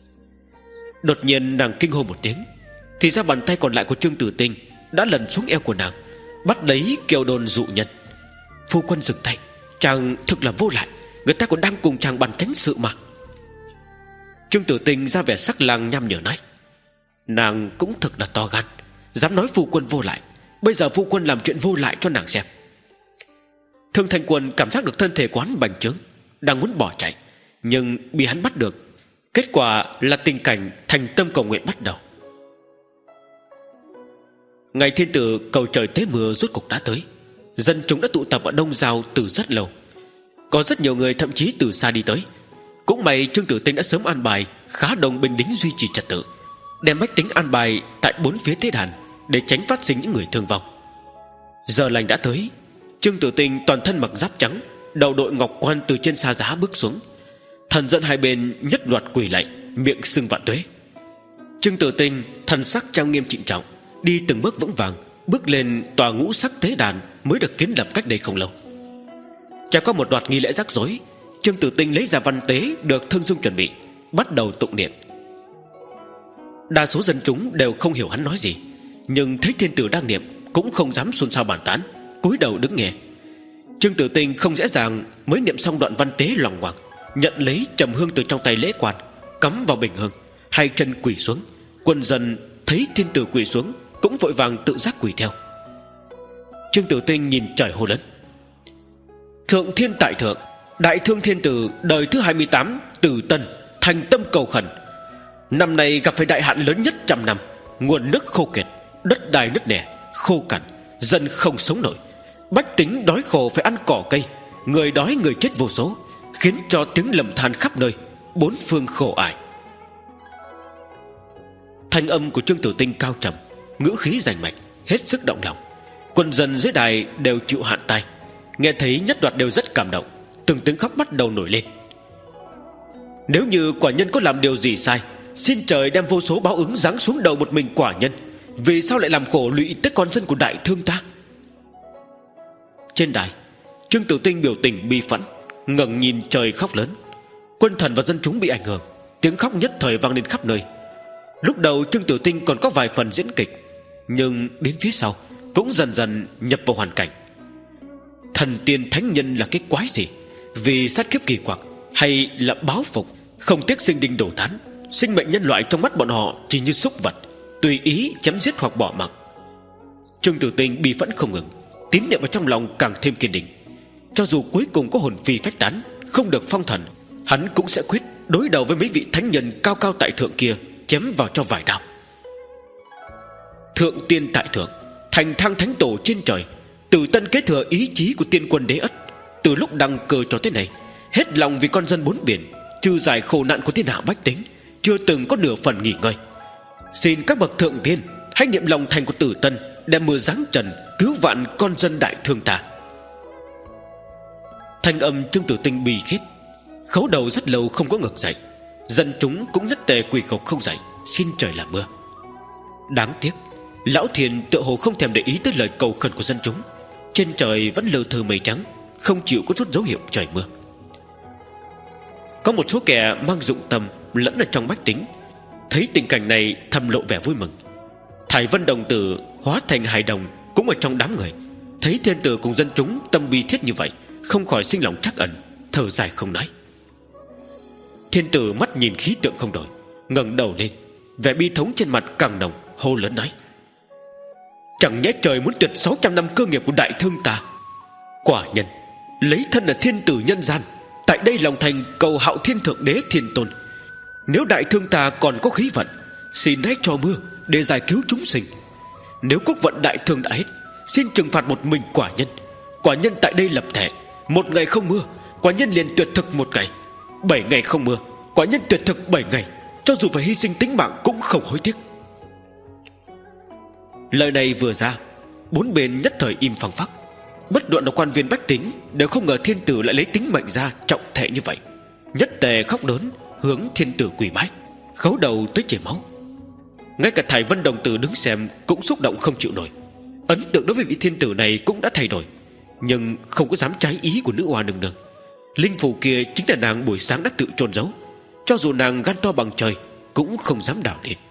Đột nhiên nàng kinh hô một tiếng, thì ra bàn tay còn lại của Trương Tử Tinh đã lần xuống eo của nàng, bắt lấy kiều đồn dụ nhân. Phu quân dừng tay, chàng thực là vô lại, người ta còn đang cùng chàng bàn chánh sự mà. Trương Tử Tinh ra vẻ sắc lang nham nhở nói: Nàng cũng thực là to gan, dám nói phu quân vô lại. Bây giờ phu quân làm chuyện vô lại cho nàng xem. Thương Thành Quân cảm giác được thân thể của hắn bành trướng, đang muốn bỏ chạy, nhưng bị hắn bắt được. Kết quả là tình cảnh thành tâm cầu nguyện bắt đầu. Ngày thiên tử cầu trời tế mưa rốt cục đã tới. Dân chúng đã tụ tập ở Đông Giao từ rất lâu, có rất nhiều người thậm chí từ xa đi tới. Cũng may Trương Tử Tinh đã sớm an bài khá đông binh lính duy trì trật tự, đem bách tính an bài tại bốn phía tế đàn, để tránh phát sinh những người thương vong. Giờ lành đã tới. Trương Tử Tinh toàn thân mặc giáp trắng, đầu đội ngọc quan từ trên xa giá bước xuống. Thần dẫn hai bên nhất loạt quỳ lạy, miệng xưng vạn tuế. Trương Tử Tinh thần sắc trang nghiêm trịnh trọng, đi từng bước vững vàng, bước lên tòa ngũ sắc tế đàn mới được kiến lập cách đây không lâu. Chả có một loạt nghi lễ rắc rối, Trương Tử Tinh lấy ra văn tế được Thương Dung chuẩn bị, bắt đầu tụng niệm. Đa số dân chúng đều không hiểu hắn nói gì, nhưng thấy thiên tử đang niệm cũng không dám xôn xao bàn tán, cúi đầu đứng nghe. Trương Tử Tinh không dễ dàng mới niệm xong đoạn văn tế loằng ngoằng, nhận lấy trầm hương từ trong tay lễ quan, cắm vào bình hương, hai chân quỳ xuống. Quân dân thấy thiên tử quỳ xuống cũng vội vàng tự giác quỳ theo. Trương Tử Tinh nhìn trời hô lớn: Thượng thiên tại thượng, đại thương thiên tử đời thứ hai mươi tám Tử Tân thành tâm cầu khẩn. Năm nay gặp phải đại hạn lớn nhất trăm năm, nguồn nước khô kiệt, đất đai nứt nẻ, khô cằn, dân không sống nổi, bách tính đói khổ phải ăn cỏ cây, người đói người chết vô số, khiến cho tiếng lầm than khắp nơi, bốn phương khổ ải. Thanh âm của Trương Tử Tinh cao trầm, ngữ khí rành mạch, hết sức động lòng. Quân dân dưới đài đều chịu hạn tai, nghe thấy nhất loạt đều rất cảm động, từng tiếng khóc bắt đầu nổi lên. Nếu như quả nhân có làm điều gì sai, xin trời đem vô số báo ứng giáng xuống đầu một mình quả nhân. Vì sao lại làm khổ lụy tới con dân của đại thương ta? Trên đài, Trương Tử Tinh biểu tình bi phẫn, ngẩng nhìn trời khóc lớn. Quân thần và dân chúng bị ảnh hưởng, tiếng khóc nhất thời vang lên khắp nơi. Lúc đầu Trương Tử Tinh còn có vài phần diễn kịch, nhưng đến phía sau cũng dần dần nhập vào hoàn cảnh. Thần tiên thánh nhân là cái quái gì? Vì sát kiếp kỳ quặc hay là báo phục, không tiếc sinh đinh đổ tán. Sinh mệnh nhân loại trong mắt bọn họ chỉ như súc vật, tùy ý chém giết hoặc bỏ mặc. Trương Tử Tinh bi phẫn không ngừng, tín niệm ở trong lòng càng thêm kiên định. Cho dù cuối cùng có hồn phi phách tán, không được phong thần, hắn cũng sẽ quyết đối đầu với mấy vị thánh nhân cao cao tại thượng kia, chém vào cho vài đao. Thượng tiên tại thượng, thành thăng thánh tổ trên trời, Tử Tân kế thừa ý chí của tiên quân đế ất, từ lúc đăng cơ cho tới nay, hết lòng vì con dân bốn biển, trừ giải khổ nạn của thiên hạ bách tính, chưa từng có nửa phần nghỉ ngơi. Xin các bậc thượng tiên hãy niệm lòng thành của Tử Tân, đem mưa giáng trần, cứu vạn con dân đại thương ta. Thanh âm Trương Tử Tinh bì khiết, khấu đầu rất lâu không có ngực dậy. Dân chúng cũng nhất tề quỳ gục không dậy, xin trời làm mưa. Đáng tiếc Lão Thiên tựa hồ không thèm để ý tới lời cầu khẩn của dân chúng. Trên trời vẫn lơ thơ mây trắng, không chịu có chút dấu hiệu trời mưa. Có một số kẻ mang dụng tâm lẫn ở trong bách tính, thấy tình cảnh này thầm lộ vẻ vui mừng. Thải Vân đồng tử hóa thành hài đồng cũng ở trong đám người, thấy thiên tử cùng dân chúng tâm bi thiết như vậy, không khỏi sinh lòng trắc ẩn, thở dài không nói. Thiên tử mắt nhìn khí tượng không đổi, ngẩng đầu lên, vẻ bi thống trên mặt càng nồng, hô lớn nói: chẳng nhẽ trời muốn tuyệt sáu trăm năm cơ nghiệp của đại thương ta? Quả nhân lấy thân là thiên tử nhân gian, tại đây lòng thành cầu hạo thiên thượng đế thiên tôn. Nếu đại thương ta còn có khí vận, xin hãy cho mưa để giải cứu chúng sinh. Nếu quốc vận đại thương đã hết, xin trừng phạt một mình quả nhân. Quả nhân tại đây lập thể, một ngày không mưa, quả nhân liền tuyệt thực một ngày. Bảy ngày không mưa, quả nhân tuyệt thực bảy ngày, cho dù phải hy sinh tính mạng cũng không hối tiếc. Lời này vừa ra, bốn bên nhất thời im phăng phắc. Bất luận là quan viên bách tính đều không ngờ thiên tử lại lấy tính mệnh ra trọng thể như vậy, nhất tề khóc đớn hướng thiên tử quỳ bái, khấu đầu tới chảy máu. Ngay cả Thải Vân đồng tử đứng xem cũng xúc động không chịu nổi. Ấn tượng đối với vị thiên tử này cũng đã thay đổi, nhưng không có dám trái ý của nữ oa nương nương. Linh phù kia chính là nàng buổi sáng đã tự chôn giấu, cho dù nàng gan to bằng trời cũng không dám đào lên.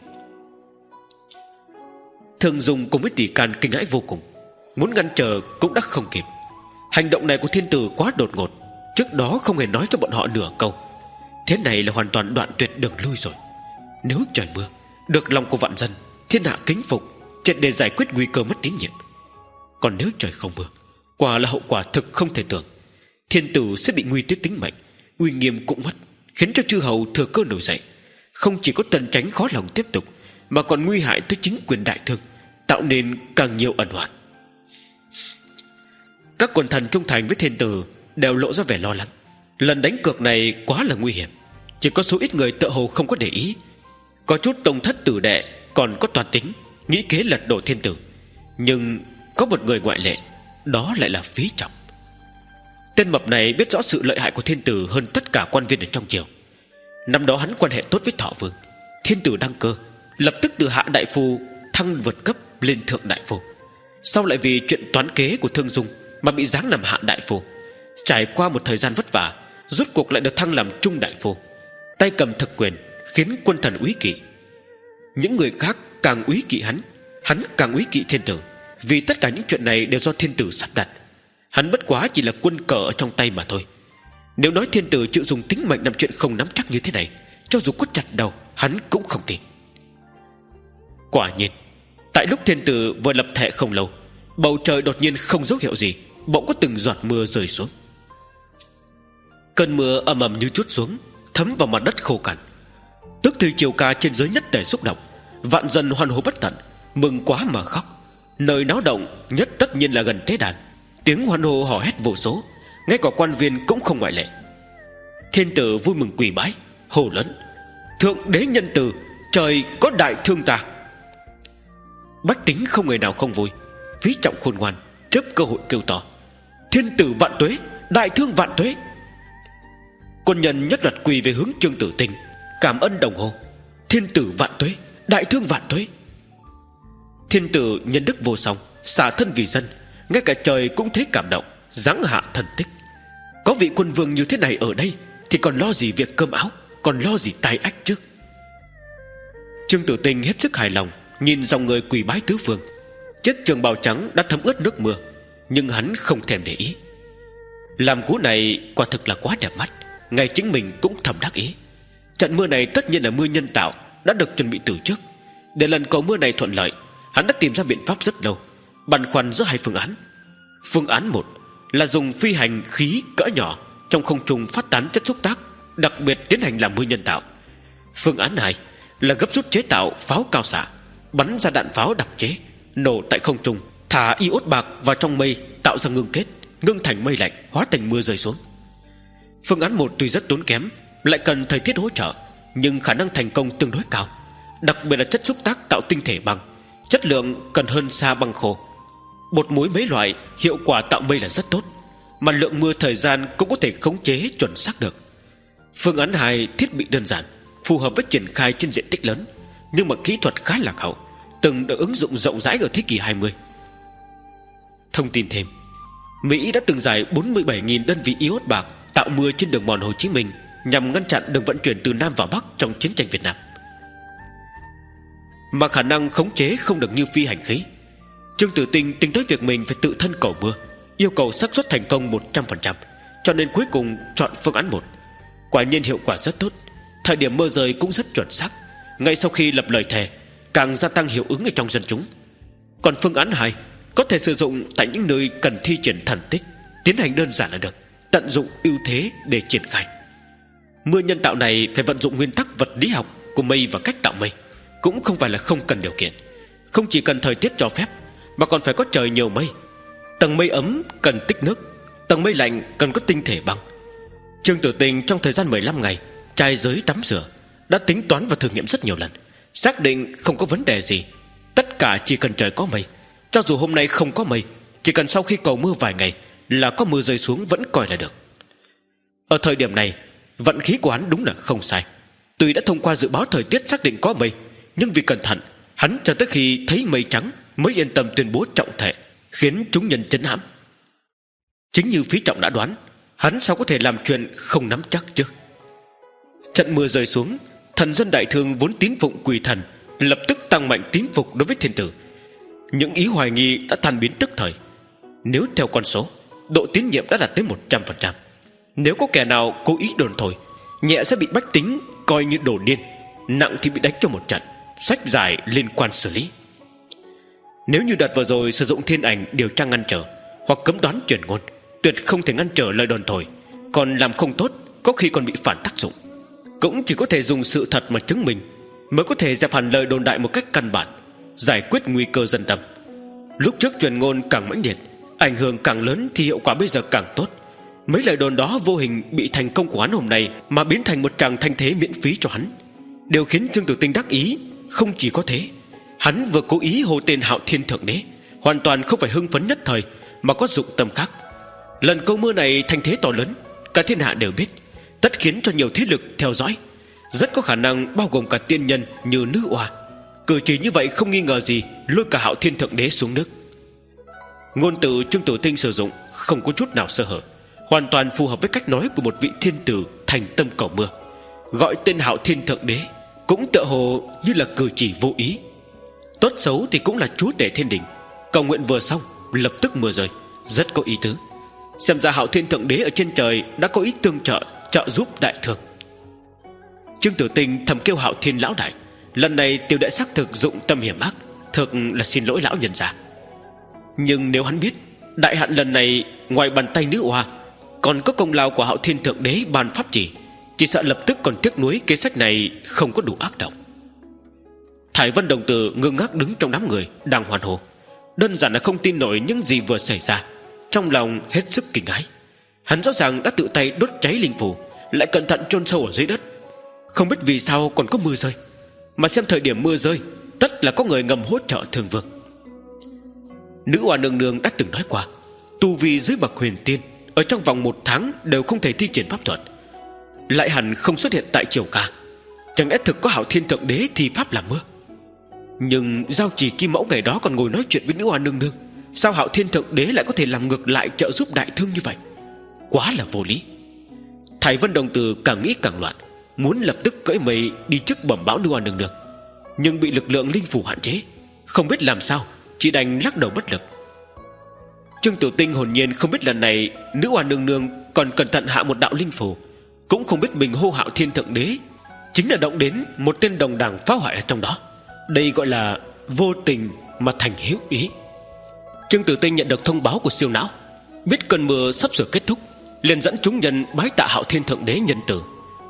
Thường Dung cùng với tỷ can kinh hãi vô cùng, muốn ngăn trở cũng đã không kịp. Hành động này của thiên tử quá đột ngột, trước đó không hề nói cho bọn họ nửa câu. Thế này là hoàn toàn đoạn tuyệt đường lui rồi. Nếu trời mưa, được lòng của vạn dân, thiên hạ kính phục, triệt để giải quyết nguy cơ mất tín nhiệm. Còn nếu trời không mưa, quả là hậu quả thực không thể tưởng. Thiên tử sẽ bị nguy tiếp tính mệnh, uy nghiêm cũng mất, khiến cho chư hầu thừa cơ nổi dậy. Không chỉ có Tần Chánh khó lòng tiếp tục, mà còn nguy hại tới chính quyền đại thương, tạo nên càng nhiều ẩn hoạn. Các quần thần trung thành với thiên tử đều lộ ra vẻ lo lắng. Lần đánh cược này quá là nguy hiểm. Chỉ có số ít người tựa hồ không có để ý. Có chút tông thất tử đệ còn có toàn tính, nghĩ kế lật đổ thiên tử. Nhưng có một người ngoại lệ, đó lại là Phí Trọng. Tên mập này biết rõ sự lợi hại của thiên tử hơn tất cả quan viên ở trong triều. Năm đó hắn quan hệ tốt với Thọ Vương. Thiên tử đăng cơ, lập tức từ hạ đại phu thăng vượt cấp lên thượng đại phu. Sau lại vì chuyện toán kế của Thương Dung mà bị giáng làm hạ đại phu. Trải qua một thời gian vất vả, rốt cuộc lại được thăng làm trung đại phu, tay cầm thực quyền, khiến quân thần úy kỵ. Những người khác càng úy kỵ hắn, hắn càng úy kỵ thiên tử, vì tất cả những chuyện này đều do thiên tử sắp đặt. Hắn bất quá chỉ là quân cờ ở trong tay mà thôi. Nếu nói thiên tử chịu dùng tính mệnh làm chuyện không nắm chắc như thế này, cho dù có chặt đầu hắn cũng không tin. Quả nhiên, tại lúc thiên tử vừa lập thệ không lâu, bầu trời đột nhiên không dấu hiệu gì, bỗng có từng giọt mưa rơi xuống. Cơn mưa ầm ầm như trút xuống, thấm vào mặt đất khô cằn. Tức thì triều ca trên giới nhất tề xúc động, vạn dân hoan hô bất tận, mừng quá mà khóc. Nơi náo động nhất tất nhiên là gần tế đàn, tiếng hoan hô hò hét vô số, ngay cả quan viên cũng không ngoại lệ. Thiên tử vui mừng quỳ bái, hô lớn: Thượng đế nhân từ, trời có đại thương ta. Bách tính không người nào không vui. Phí Trọng khôn ngoan chớp cơ hội kêu to: Thiên tử vạn tuế, đại thương vạn tuế. Quân nhân nhất loạt quỳ về hướng Trương Tử Tinh, cảm ơn đồng hồ: Thiên tử vạn tuế, đại thương vạn tuế. Thiên tử nhân đức vô song, xả thân vì dân, ngay cả trời cũng thấy cảm động, giáng hạ thần tích. Có vị quân vương như thế này ở đây thì còn lo gì việc cơm áo, còn lo gì tai ách chứ. Trương Tử Tinh hết sức hài lòng nhìn dòng người quỳ bái tứ phương. Chiếc trường bào trắng đã thấm ướt nước mưa, nhưng hắn không thèm để ý. Làm cú này quả thực là quá đẹp mắt, ngay chính mình cũng thầm đắc ý. Trận mưa này tất nhiên là mưa nhân tạo, đã được chuẩn bị từ trước. Để lần cầu mưa này thuận lợi, hắn đã tìm ra biện pháp rất lâu, băn khoăn giữa hai phương án. Phương án một là dùng phi hành khí cỡ nhỏ trong không trung phát tán chất xúc tác, đặc biệt tiến hành làm mưa nhân tạo. Phương án hai là gấp rút chế tạo pháo cao xạ, bắn ra đạn pháo đặc chế, nổ tại không trung, thả iốt bạc vào trong mây, tạo ra ngưng kết, ngưng thành mây lạnh, hóa thành mưa rơi xuống. Phương án một tuy rất tốn kém, lại cần thời tiết hỗ trợ, nhưng khả năng thành công tương đối cao, đặc biệt là chất xúc tác tạo tinh thể băng, chất lượng cần hơn xa băng khô. Bột muối mấy loại, hiệu quả tạo mây là rất tốt, mà lượng mưa thời gian cũng có thể khống chế chuẩn xác được. Phương án hai thiết bị đơn giản, phù hợp với triển khai trên diện tích lớn, nhưng mà kỹ thuật khá lạc hậu, từng được ứng dụng rộng rãi ở thế kỷ hai mươi. Thông tin thêm, Mỹ đã từng giải bốn mươi bảy nghìn đơn vị iốt bạc tạo mưa trên đường mòn Hồ Chí Minh nhằm ngăn chặn đường vận chuyển từ Nam vào Bắc trong chiến tranh Việt Nam. Mà khả năng khống chế không được như phi hành khí, Trương Tử Tinh tính tới việc mình phải tự thân cầu mưa, yêu cầu xác suất thành công một trăm phần trăm, cho nên cuối cùng chọn phương án một. Quả nhiên hiệu quả rất tốt, thời điểm mưa rơi cũng rất chuẩn xác, ngay sau khi lập lời thề, càng gia tăng hiệu ứng ở trong dân chúng. Còn phương án hai có thể sử dụng tại những nơi cần thi triển thần tích, tiến hành đơn giản là được, tận dụng ưu thế để triển khai. Mưa nhân tạo này phải vận dụng nguyên tắc vật lý học của mây và cách tạo mây, cũng không phải là không cần điều kiện. Không chỉ cần thời tiết cho phép, mà còn phải có trời nhiều mây. Tầng mây ấm cần tích nước, tầng mây lạnh cần có tinh thể băng. Trương Tử Tinh trong thời gian mười lăm ngày trai giới tắm rửa, đã tính toán và thử nghiệm rất nhiều lần, xác định không có vấn đề gì. Tất cả chỉ cần trời có mây, cho dù hôm nay không có mây, chỉ cần sau khi cầu mưa vài ngày là có mưa rơi xuống vẫn coi là được. Ở thời điểm này, vận khí của hắn đúng là không sai. Tuy đã thông qua dự báo thời tiết xác định có mây, nhưng vì cẩn thận, hắn cho tới khi thấy mây trắng mới yên tâm tuyên bố trọng thể, khiến chúng nhân chấn hãm. Chính như Phí Trọng đã đoán, hắn sao có thể làm chuyện không nắm chắc chứ. Trận mưa rơi xuống, thần dân đại thương vốn tín phụng quỷ thần lập tức tăng mạnh tín phục đối với thiên tử. Những ý hoài nghi đã tan biến tức thời. Nếu theo con số, độ tín nhiệm đã đạt tới một trăm phần trăm. Nếu có kẻ nào cố ý đồn thổi, nhẹ sẽ bị bách tính coi như đồ điên, nặng thì bị đánh cho một trận, sách giải liên quan xử lý. Nếu như đợt vừa rồi sử dụng thiên ảnh điều tra ngăn trở, hoặc cấm đoán truyền ngôn, tuyệt không thể ngăn trở lời đồn thổi, còn làm không tốt có khi còn bị phản tác dụng. Cũng chỉ có thể dùng sự thật mà chứng minh, mới có thể dẹp hẳn lời đồn đại một cách căn bản, giải quyết nguy cơ dân tâm. Lúc trước truyền ngôn càng mãnh liệt, ảnh hưởng càng lớn, thì hiệu quả bây giờ càng tốt. Mấy lời đồn đó vô hình bị thành công của hắn hôm nay mà biến thành một tràng thanh thế miễn phí cho hắn. Điều khiến Trương Tử Tinh đắc ý không chỉ có thế, hắn vừa cố ý hô tên Hạo Thiên Thượng Đế, hoàn toàn không phải hưng phấn nhất thời, mà có dụng tâm khác. Lần câu mưa này thanh thế to lớn, cả thiên hạ đều biết, tất khiến cho nhiều thế lực theo dõi, rất có khả năng bao gồm cả tiên nhân như nữ oa. Cử chỉ như vậy không nghi ngờ gì lôi cả Hạo Thiên Thượng Đế xuống nước. Ngôn từ Trương Tử Tinh sử dụng không có chút nào sơ hở, hoàn toàn phù hợp với cách nói của một vị thiên tử thành tâm cầu mưa. Gọi tên Hạo Thiên Thượng Đế cũng tựa hồ như là cử chỉ vô ý. Tốt xấu thì cũng là chúa tể thiên đình. Cầu nguyện vừa xong, lập tức mưa rơi, rất có ý tứ. Xem ra Hạo Thiên Thượng Đế ở trên trời đã có ý tương trợ, trợ giúp đại thương. Trương Tử Tinh thầm kêu Hạo Thiên lão đại, lần này tiểu đệ xác thực dụng tâm hiểm ác, thực là xin lỗi lão nhân gia. Nhưng nếu hắn biết đại hạn lần này ngoài bàn tay nữ oa còn có công lao của Hạo Thiên Thượng Đế ban pháp chỉ, chỉ sợ lập tức còn tiếc nuối kế sách này không có đủ ác độc. Thải Vân đồng tử ngơ ngác đứng trong đám người đang hoan hô, đơn giản là không tin nổi những gì vừa xảy ra, trong lòng hết sức kinh hãi. Hắn rõ ràng đã tự tay đốt cháy linh phù, lại cẩn thận chôn sâu ở dưới đất, không biết vì sao còn có mưa rơi. Mà xem thời điểm mưa rơi, tất là có người ngầm hỗ trợ Thường Vương. Nữ oa nương nương đã từng nói qua, tu vi dưới bậc huyền tiên ở trong vòng một tháng đều không thể thi triển pháp thuật, lại hẳn không xuất hiện tại triều ca. Chẳng lẽ thực có Hạo Thiên Thượng Đế thi pháp làm mưa? Nhưng giao trì Kim Mẫu ngày đó còn ngồi nói chuyện với nữ oa nương nương, sao Hạo Thiên Thượng Đế lại có thể làm ngược lại trợ giúp đại thương như vậy? Quá là vô lý. Thải Vân đồng tử càng nghĩ càng loạn, muốn lập tức cưỡi mây đi trước bẩm báo nữ oa nương nương, nhưng bị lực lượng linh phủ hạn chế, không biết làm sao, chỉ đành lắc đầu bất lực. Trương Tiểu Tinh hồn nhiên không biết lần này nữ oa nương nương còn cẩn thận hạ một đạo linh phù, cũng không biết mình hô Hạo Thiên Thượng Đế chính là động đến một tên đồng đảng phá hoại ở trong đó. Đây gọi là vô tình mà thành hữu ý. Trương Tử Tinh nhận được thông báo của siêu não, biết cơn mưa sắp sửa kết thúc, liền dẫn chúng nhân bái tạ Hạo Thiên Thượng Đế nhân từ.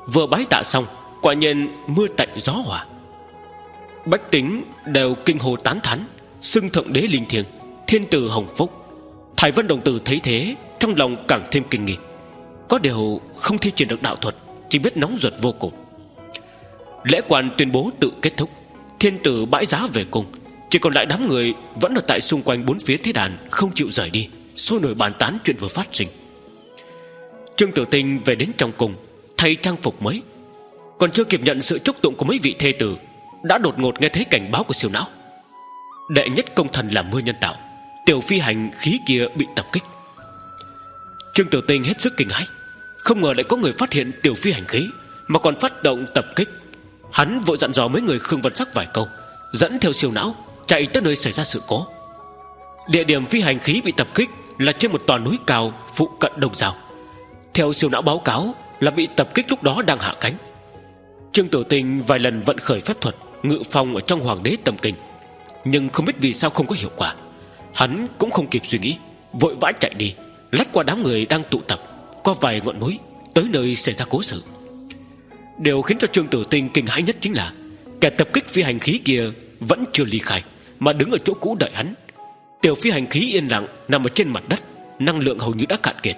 Vừa bái tạ xong, quả nhiên mưa tạnh gió hòa. Bách tính đều kinh hô tán thán, xưng thượng đế linh thiêng, thiên tử hồng phúc. Thái Vân đồng tử thấy thế, trong lòng càng thêm kinh nghi. Có điều không thi triển được đạo thuật, chỉ biết nóng ruột vô cùng. Lễ quan tuyên bố tự kết thúc, thiên tử bãi giá về cung. Chỉ còn lại đám người vẫn ở tại xung quanh bốn phía thế đàn, không chịu rời đi, sôi nổi bàn tán chuyện vừa phát sinh. Trương Tử Tinh về đến trong cung, thay trang phục mới, còn chưa kịp nhận sự chúc tụng của mấy vị thê tử, đã đột ngột nghe thấy cảnh báo của siêu não. Đệ nhất công thần làm mưa nhân tạo, tiểu phi hành khí kia bị tập kích. Trương Tử Tinh hết sức kinh hãi, không ngờ lại có người phát hiện tiểu phi hành khí mà còn phát động tập kích. Hắn vội dặn dò mấy người Khương Văn Sắc vài câu, dẫn theo siêu não chạy tới nơi xảy ra sự cố. Địa điểm phi hành khí bị tập kích là trên một tòa núi cao phụ cận Đông Giao. Theo siêu não báo cáo là bị tập kích lúc đó đang hạ cánh. Trương Tử Tinh vài lần vận khởi phép thuật ngự phong ở trong Hoàng đế Tâm Kinh, nhưng không biết vì sao không có hiệu quả. Hắn cũng không kịp suy nghĩ, vội vã chạy đi, lách qua đám người đang tụ tập, qua vài ngọn núi, tới nơi xảy ra cố sự. Điều khiến cho Trương Tử Tinh kinh hãi nhất chính là kẻ tập kích phi hành khí kia vẫn chưa ly khai, mà đứng ở chỗ cũ đợi hắn. Tiểu phi hành khí yên lặng nằm ở trên mặt đất, năng lượng hầu như đã cạn kiệt.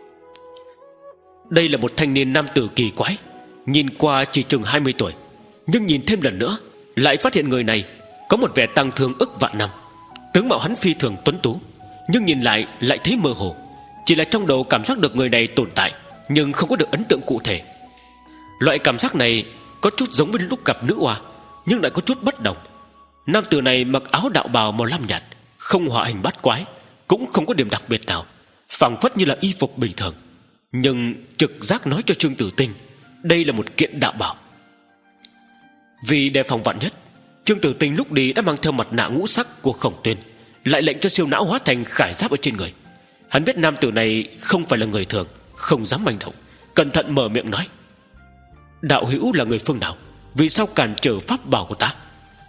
Đây là một thanh niên nam tử kỳ quái, nhìn qua chỉ chừng hai mươi tuổi, nhưng nhìn thêm lần nữa lại phát hiện người này có một vẻ tăng thương ức vạn năm. Tướng mạo hắn phi thường tuấn tú, nhưng nhìn lại lại thấy mơ hồ, chỉ là trong đầu cảm giác được người này tồn tại, nhưng không có được ấn tượng cụ thể. Loại cảm giác này có chút giống với lúc gặp nữ oa, nhưng lại có chút bất đồng. Nam tử này mặc áo đạo bào màu lam nhạt, không họa hình bát quái, cũng không có điểm đặc biệt nào, phảng phất như là y phục bình thường. Nhưng trực giác nói cho Trương Tử Tinh đây là một kiện đạo bảo. Vì đề phòng vạn nhất, Trương Tử Tinh lúc đi đã mang theo mặt nạ ngũ sắc của Khổng Tuyên, lại lệnh cho siêu não hóa thành khải giáp ở trên người. Hắn biết nam tử này không phải là người thường, không dám manh động, cẩn thận mở miệng nói: đạo hữu là người phương nào, vì sao cản trở pháp bảo của ta?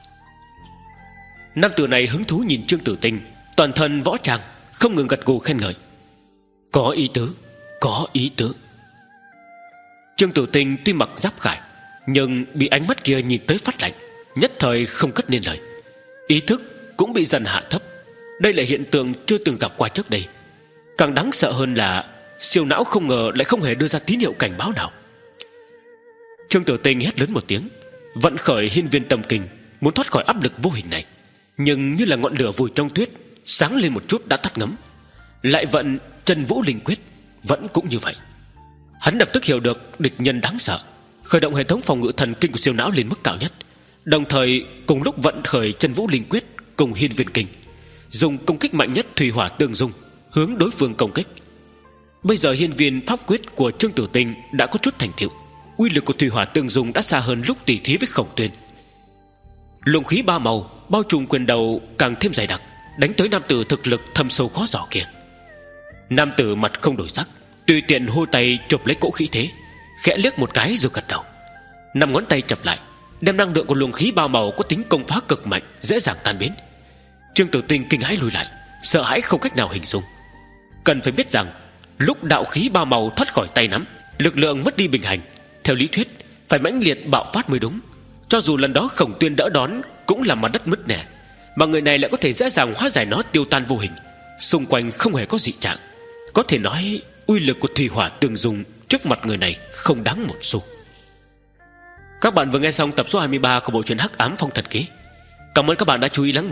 Nam tử này hứng thú nhìn Trương Tử Tinh, toàn thân võ trang, không ngừng gật gù khen ngợi: có ý tứ, có ý tứ. Trương Tử Tinh tuy mặc giáp khải, nhưng bị ánh mắt kia nhìn tới phát lạnh, nhất thời không cất nên lời. Ý thức cũng bị dần hạ thấp. Đây là hiện tượng chưa từng gặp qua trước đây. Càng đáng sợ hơn là siêu não không ngờ lại không hề đưa ra tín hiệu cảnh báo nào. Trương Tử Tinh hét lớn một tiếng, vận khởi hiên viên tâm kinh, muốn thoát khỏi áp lực vô hình này, nhưng như là ngọn lửa vùi trong tuyết, sáng lên một chút đã tắt ngấm. Lại vận chân vũ linh quyết, vẫn cũng như vậy. Hắn lập tức hiểu được địch nhân đáng sợ, khởi động hệ thống phòng ngự thần kinh của siêu não lên mức cao nhất, đồng thời cùng lúc vận khởi chân vũ linh quyết cùng hiên viên kinh, dùng công kích mạnh nhất thủy hỏa tương dung hướng đối phương công kích. Bây giờ hiên viên pháp quyết của Trương Tử Tinh đã có chút thành tựu, uy lực của thủy hỏa tương dung đã xa hơn lúc tỉ thí với Khổng Tuyên. Luồng khí ba màu bao trùm quyền đầu càng thêm dày đặc, đánh tới nam tử thực lực thâm sâu khó dò kia. Nam tử mặt không đổi sắc, tùy tiện hô tay chụp lấy cỗ khí thế, khẽ liếc một cái rồi gật đầu. Năm ngón tay chập lại, đem năng lượng của luồng khí ba màu có tính công phá cực mạnh dễ dàng tan biến. Trương Tử Tinh kinh hãi lùi lại, sợ hãi không cách nào hình dung. Cần phải biết rằng lúc đạo khí ba màu thoát khỏi tay nắm, lực lượng mất đi bình hành, theo lý thuyết phải mãnh liệt bạo phát mới đúng. Cho dù lần đó Khổng Tuyên đỡ đón cũng là mặt đất nứt nẻ, mà người này lại có thể dễ dàng hóa giải nó tiêu tan vô hình, xung quanh không hề có dị trạng. Có thể nói uy lực của thủy hỏa tương dung trước mặt người này không đáng một xu. Các bạn vừa nghe xong tập số hai mươi ba của bộ truyện Hắc Ám Phong Thần Ký. Cảm ơn các bạn đã chú ý lắng nghe.